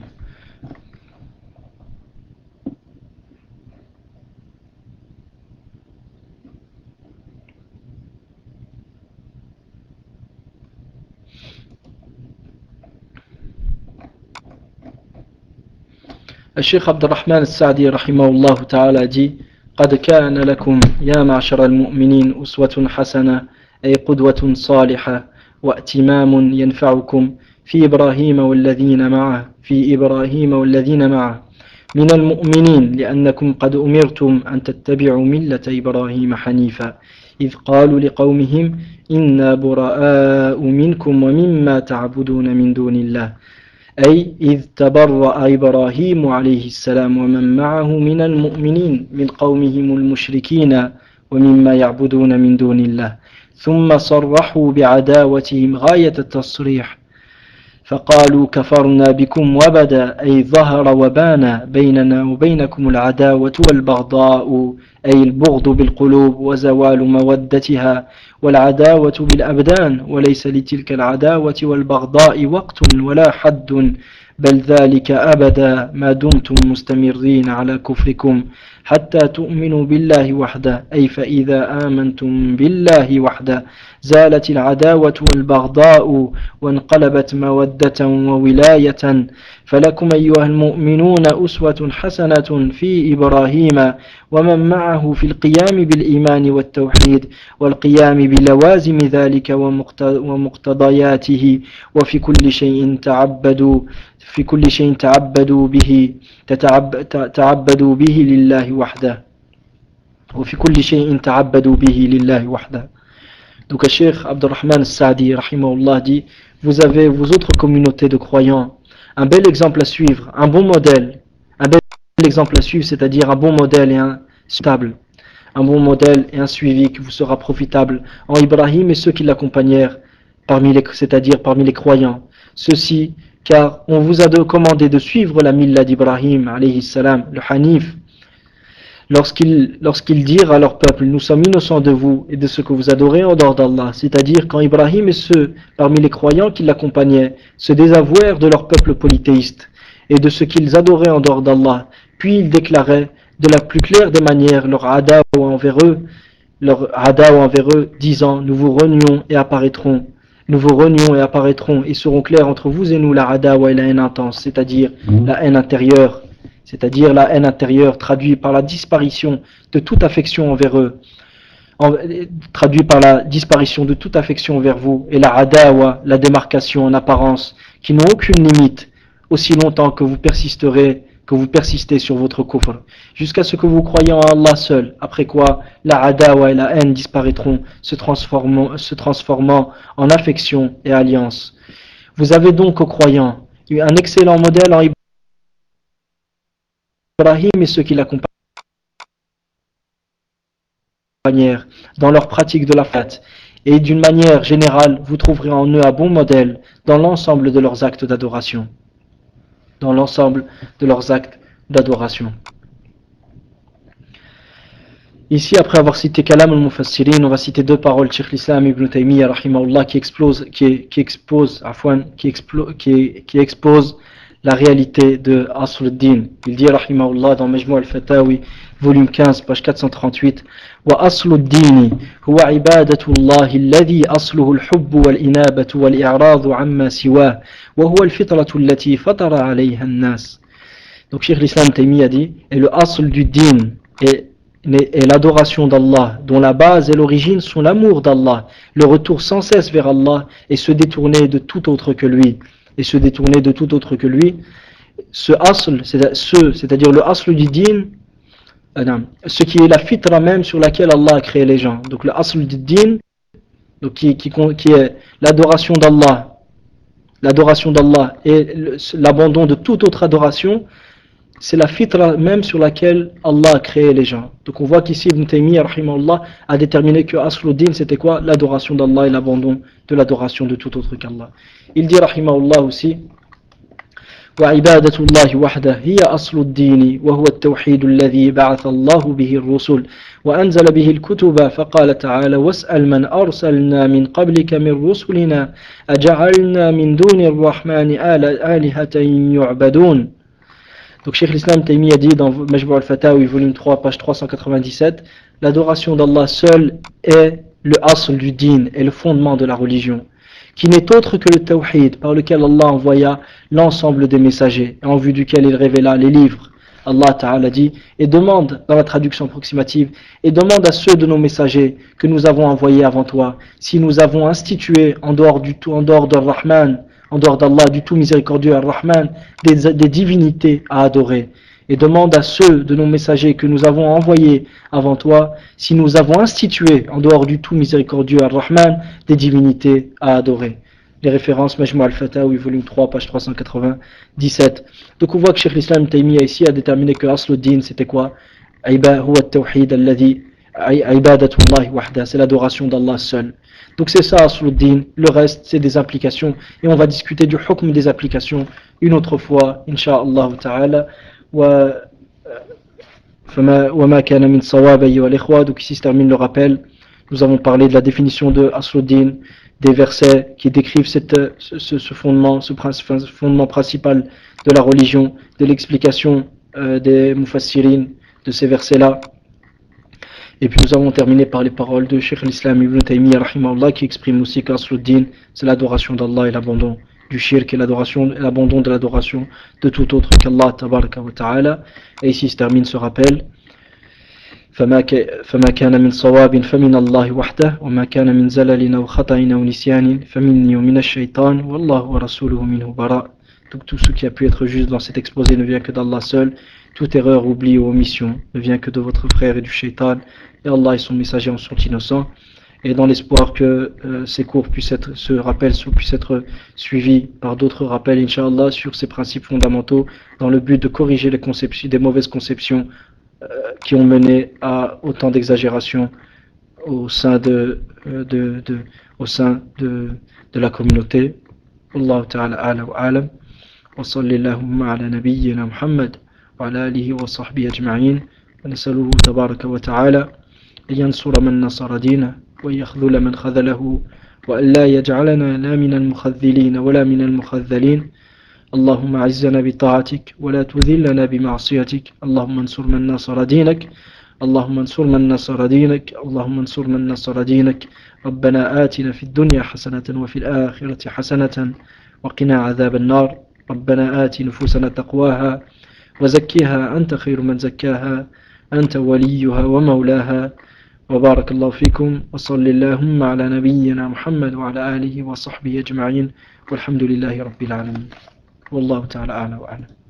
[SPEAKER 2] الشيخ عبد الرحمن السعدي رحمه الله تعالى dit قد كان لكم يا معشر المؤمنين أسوة حسنة أي قدوة صالحة وائتمام ينفعكم في إبراهيم والذين معه في إبراهيم والذين معه من المؤمنين لأنكم قد أمرتم أن تتبعوا ملة إبراهيم حنيفا إذ قالوا لقومهم إنا براء منكم ومما تعبدون من دون الله أي إذ تبرأ إبراهيم عليه السلام ومن معه من المؤمنين من قومهم المشركين ومما يعبدون من دون الله ثم صرحوا بعداوتهم غاية التصريح فقالوا كفرنا بكم وبدا أي ظهر وبان بيننا وبينكم العداوة والبغضاء أي البغض بالقلوب وزوال مودتها والعداوة بالأبدان وليس لتلك العداوة والبغضاء وقت ولا حد بل ذلك أبدا ما دمتم مستمرين على كفركم حتى تؤمنوا بالله وحده أي فإذا آمنتم بالله وحده زالت العداوة والبغضاء وانقلبت مودة وولاية فلكم أيها المؤمنون أسوة حسنة في إبراهيم ومن معه في القيام بالإيمان والتوحيد والقيام بلوازم ذلك ومقتضياته وفي كل شيء تعبدوا في كل شيء تعبدوا به تعبدوا به لله وحده وفي كل شيء تعبدوا به لله وحده. Donc le Cheikh Abdurrahman al-Sa'di rahimahullah dit, vous avez, vous autres communautés de croyants, un bel exemple à suivre, un bon modèle, un bel exemple à suivre, c'est-à-dire un bon modèle et un stable, un bon modèle et un suivi qui vous sera profitable en Ibrahim et ceux qui l'accompagnèrent, parmi les, c'est-à-dire parmi les croyants. Ceci, car on vous a commandé de suivre la milla d'Ibrahim, alayhi salam, le Hanif, lorsqu'ils lorsqu'ils dirent à leur peuple, nous sommes innocents de vous et de ce que vous adorez en dehors d'Allah, c'est-à-dire quand Ibrahim et ceux parmi les croyants qui l'accompagnaient se désavouèrent de leur peuple polythéiste et de ce qu'ils adoraient en dehors d'Allah, puis ils déclaraient de la plus claire des manières leur adawa envers eux, leur adawa envers eux, disant, nous vous renions et apparaîtrons, nous vous renions et apparaîtrons et seront clairs entre vous et nous la adawa et la haine intense, c'est-à-dire mmh. la haine intérieure, c'est-à-dire la haine intérieure traduite par la disparition de toute affection envers eux, en, traduit par la disparition de toute affection envers vous, et la adawa, la démarcation en apparence, qui n'ont aucune limite, aussi longtemps que vous persisterez, que vous persistez sur votre kufr, jusqu'à ce que vous croyez en Allah seul, après quoi la adawa et la haine disparaîtront, se transformant, se transformant en affection et alliance. Vous avez donc aux croyants eu un excellent modèle en Ibrahim et ceux qui l'accompagnèrent dans leur pratique de la fête, et d'une manière générale, vous trouverez en eux un bon modèle dans l'ensemble de leurs actes d'adoration. Dans l'ensemble de leurs actes d'adoration. Ici, après avoir cité Kalam al-Mufassirin, on va citer deux paroles de Cheikh l'Islam Ibn Taymiyyah rahimahullah qui explose, qui, qui expose, afwan, qui, explo, qui, qui expose la réalité de Asl al-Din. Il dit rahimahullah dans Majmou al-Fatawi, volume quinze, page quatre cent trente-huit, وأصل الدين هو عبادة الله الذي أصله الحب والإنابة والإعراض عما سواه وهو الفطرة التي فطر عليها الناس. Donc Cheikh l'Islam Taymiyyah dit, et le asl du din est, est l'adoration d'Allah, dont la base et l'origine sont l'amour d'Allah, le retour sans cesse vers Allah et se détourner de tout autre que lui. Et se détourner de tout autre que lui. Ce asl, c'est-à-dire le asl du din, ce qui est la fitra même sur laquelle Allah a créé les gens. Donc le asl du din, donc qui, qui, qui est l'adoration d'Allah, l'adoration d'Allah et l'abandon de toute autre adoration, c'est la fitra même sur laquelle Allah a créé les gens. Donc on voit qu'ici Ibn Taymiyyah rahimahullah a déterminé que asl din c'était quoi? L'adoration d'Allah et l'abandon de l'adoration de tout autre qu'Allah. Il dit rahimahullah aussi, وعبادة الله وحده هي أصل الدين وهو التوحيد الذي بعث الله به الرسل وأنزل به الكتب فقال تعالى واسأل من أرسلنا من قبلك من رسلنا أجعلنا من دون الرحمن آلهة يعبدون. Donc Cheikh l'Islam Taymiyyah dit dans Majmou al-Fatawi volume trois page trois cent quatre-vingt-dix-sept, l'adoration d'Allah seul est le asl du din et le fondement de la religion, qui n'est autre que le tawhid par lequel Allah envoya l'ensemble des messagers et en vue duquel il révéla les livres, Allah Ta'ala dit, et demande, dans la traduction approximative, et demande à ceux de nos messagers que nous avons envoyés avant toi, si nous avons institué en dehors du tout, en dehors de Rahman, en dehors d'Allah, du tout miséricordieux Ar-Rahman, des, des divinités à adorer. Et demande à ceux de nos messagers que nous avons envoyés avant toi, si nous avons institué en dehors du tout miséricordieux Ar-Rahman, des divinités à adorer. Les références Majmou al-Fatawi, volume trois, page trois cent quatre-vingt-dix-sept. Donc on voit que Cheikh l'Islam Taymiyyah ici a déterminé que Asluddin c'était quoi? C'est l'adoration d'Allah seul. Donc c'est ça Asluddin, le reste c'est des implications. Et on va discuter du hukm des applications une autre fois, Inch'Allah Ta'ala. Donc ici se termine le rappel. Nous avons parlé de la définition de Asluddin, des versets qui décrivent cette, ce, ce fondement, ce fondement principal de la religion, de l'explication euh, des mufassirin de ces versets-là. Et puis nous avons terminé par les paroles de Cheikh l'Islam Ibn Taymiyyah rahimahullah qui exprime aussi qu'Asluddin, c'est l'adoration d'Allah et l'abandon du shirk et l'adoration, l'abandon de l'adoration de tout autre qu'Allah tabaraka wa ta'ala. Et ici se termine ce rappel. فما كان من صواب فمن الله وحده وما كان من زلل أو خطأ أو نسيان فمني ومن الشيطان والله ورسوله منه براء. Donc tout ce qui a pu être juste dans cet exposé ne vient que d'Allah seul. Toute erreur, oubli ou omission ne vient que de votre frère et du shaitan. Et Allah et son messager en sont innocents. Et dans l'espoir que euh, ces cours puissent être, ce rappel puisse être suivi par d'autres rappels, Inch'Allah, sur ces principes fondamentaux, dans le but de corriger les conceptions, des mauvaises conceptions qui ont mené à autant d'exagérations au sein de, de, de, au sein de, de la communauté. Wallahu ta'ala a'la wa a'lam. Wa sallallahu ala nabiyyina Muhammad wa ala alihi wa sahbihi ajma'in. Wa nasaluhu tabaraka wa ta'ala an yansura man nasara dina wa yakhdhula man khadhalahu wa an la yaj'alana la min al-mukhadhilin wa la min al-mukhadhalin. اللهم أعزنا بطاعتك ولا تذلنا بمعصيتك اللهم انصر من نصر دينك اللهم انصر من نصر دينك اللهم انصر من نصر دينك ربنا آتنا في الدنيا حسنة وفي الآخرة حسنة وقنا عذاب النار ربنا آت نفوسنا تقواها وزكيها أنت خير من زكاها أنت وليها ومولاها وبارك الله فيكم وصل اللهم على نبينا محمد وعلى آله وصحبه أجمعين والحمد لله رب العالمين والله تعالى أعلى وأعلم.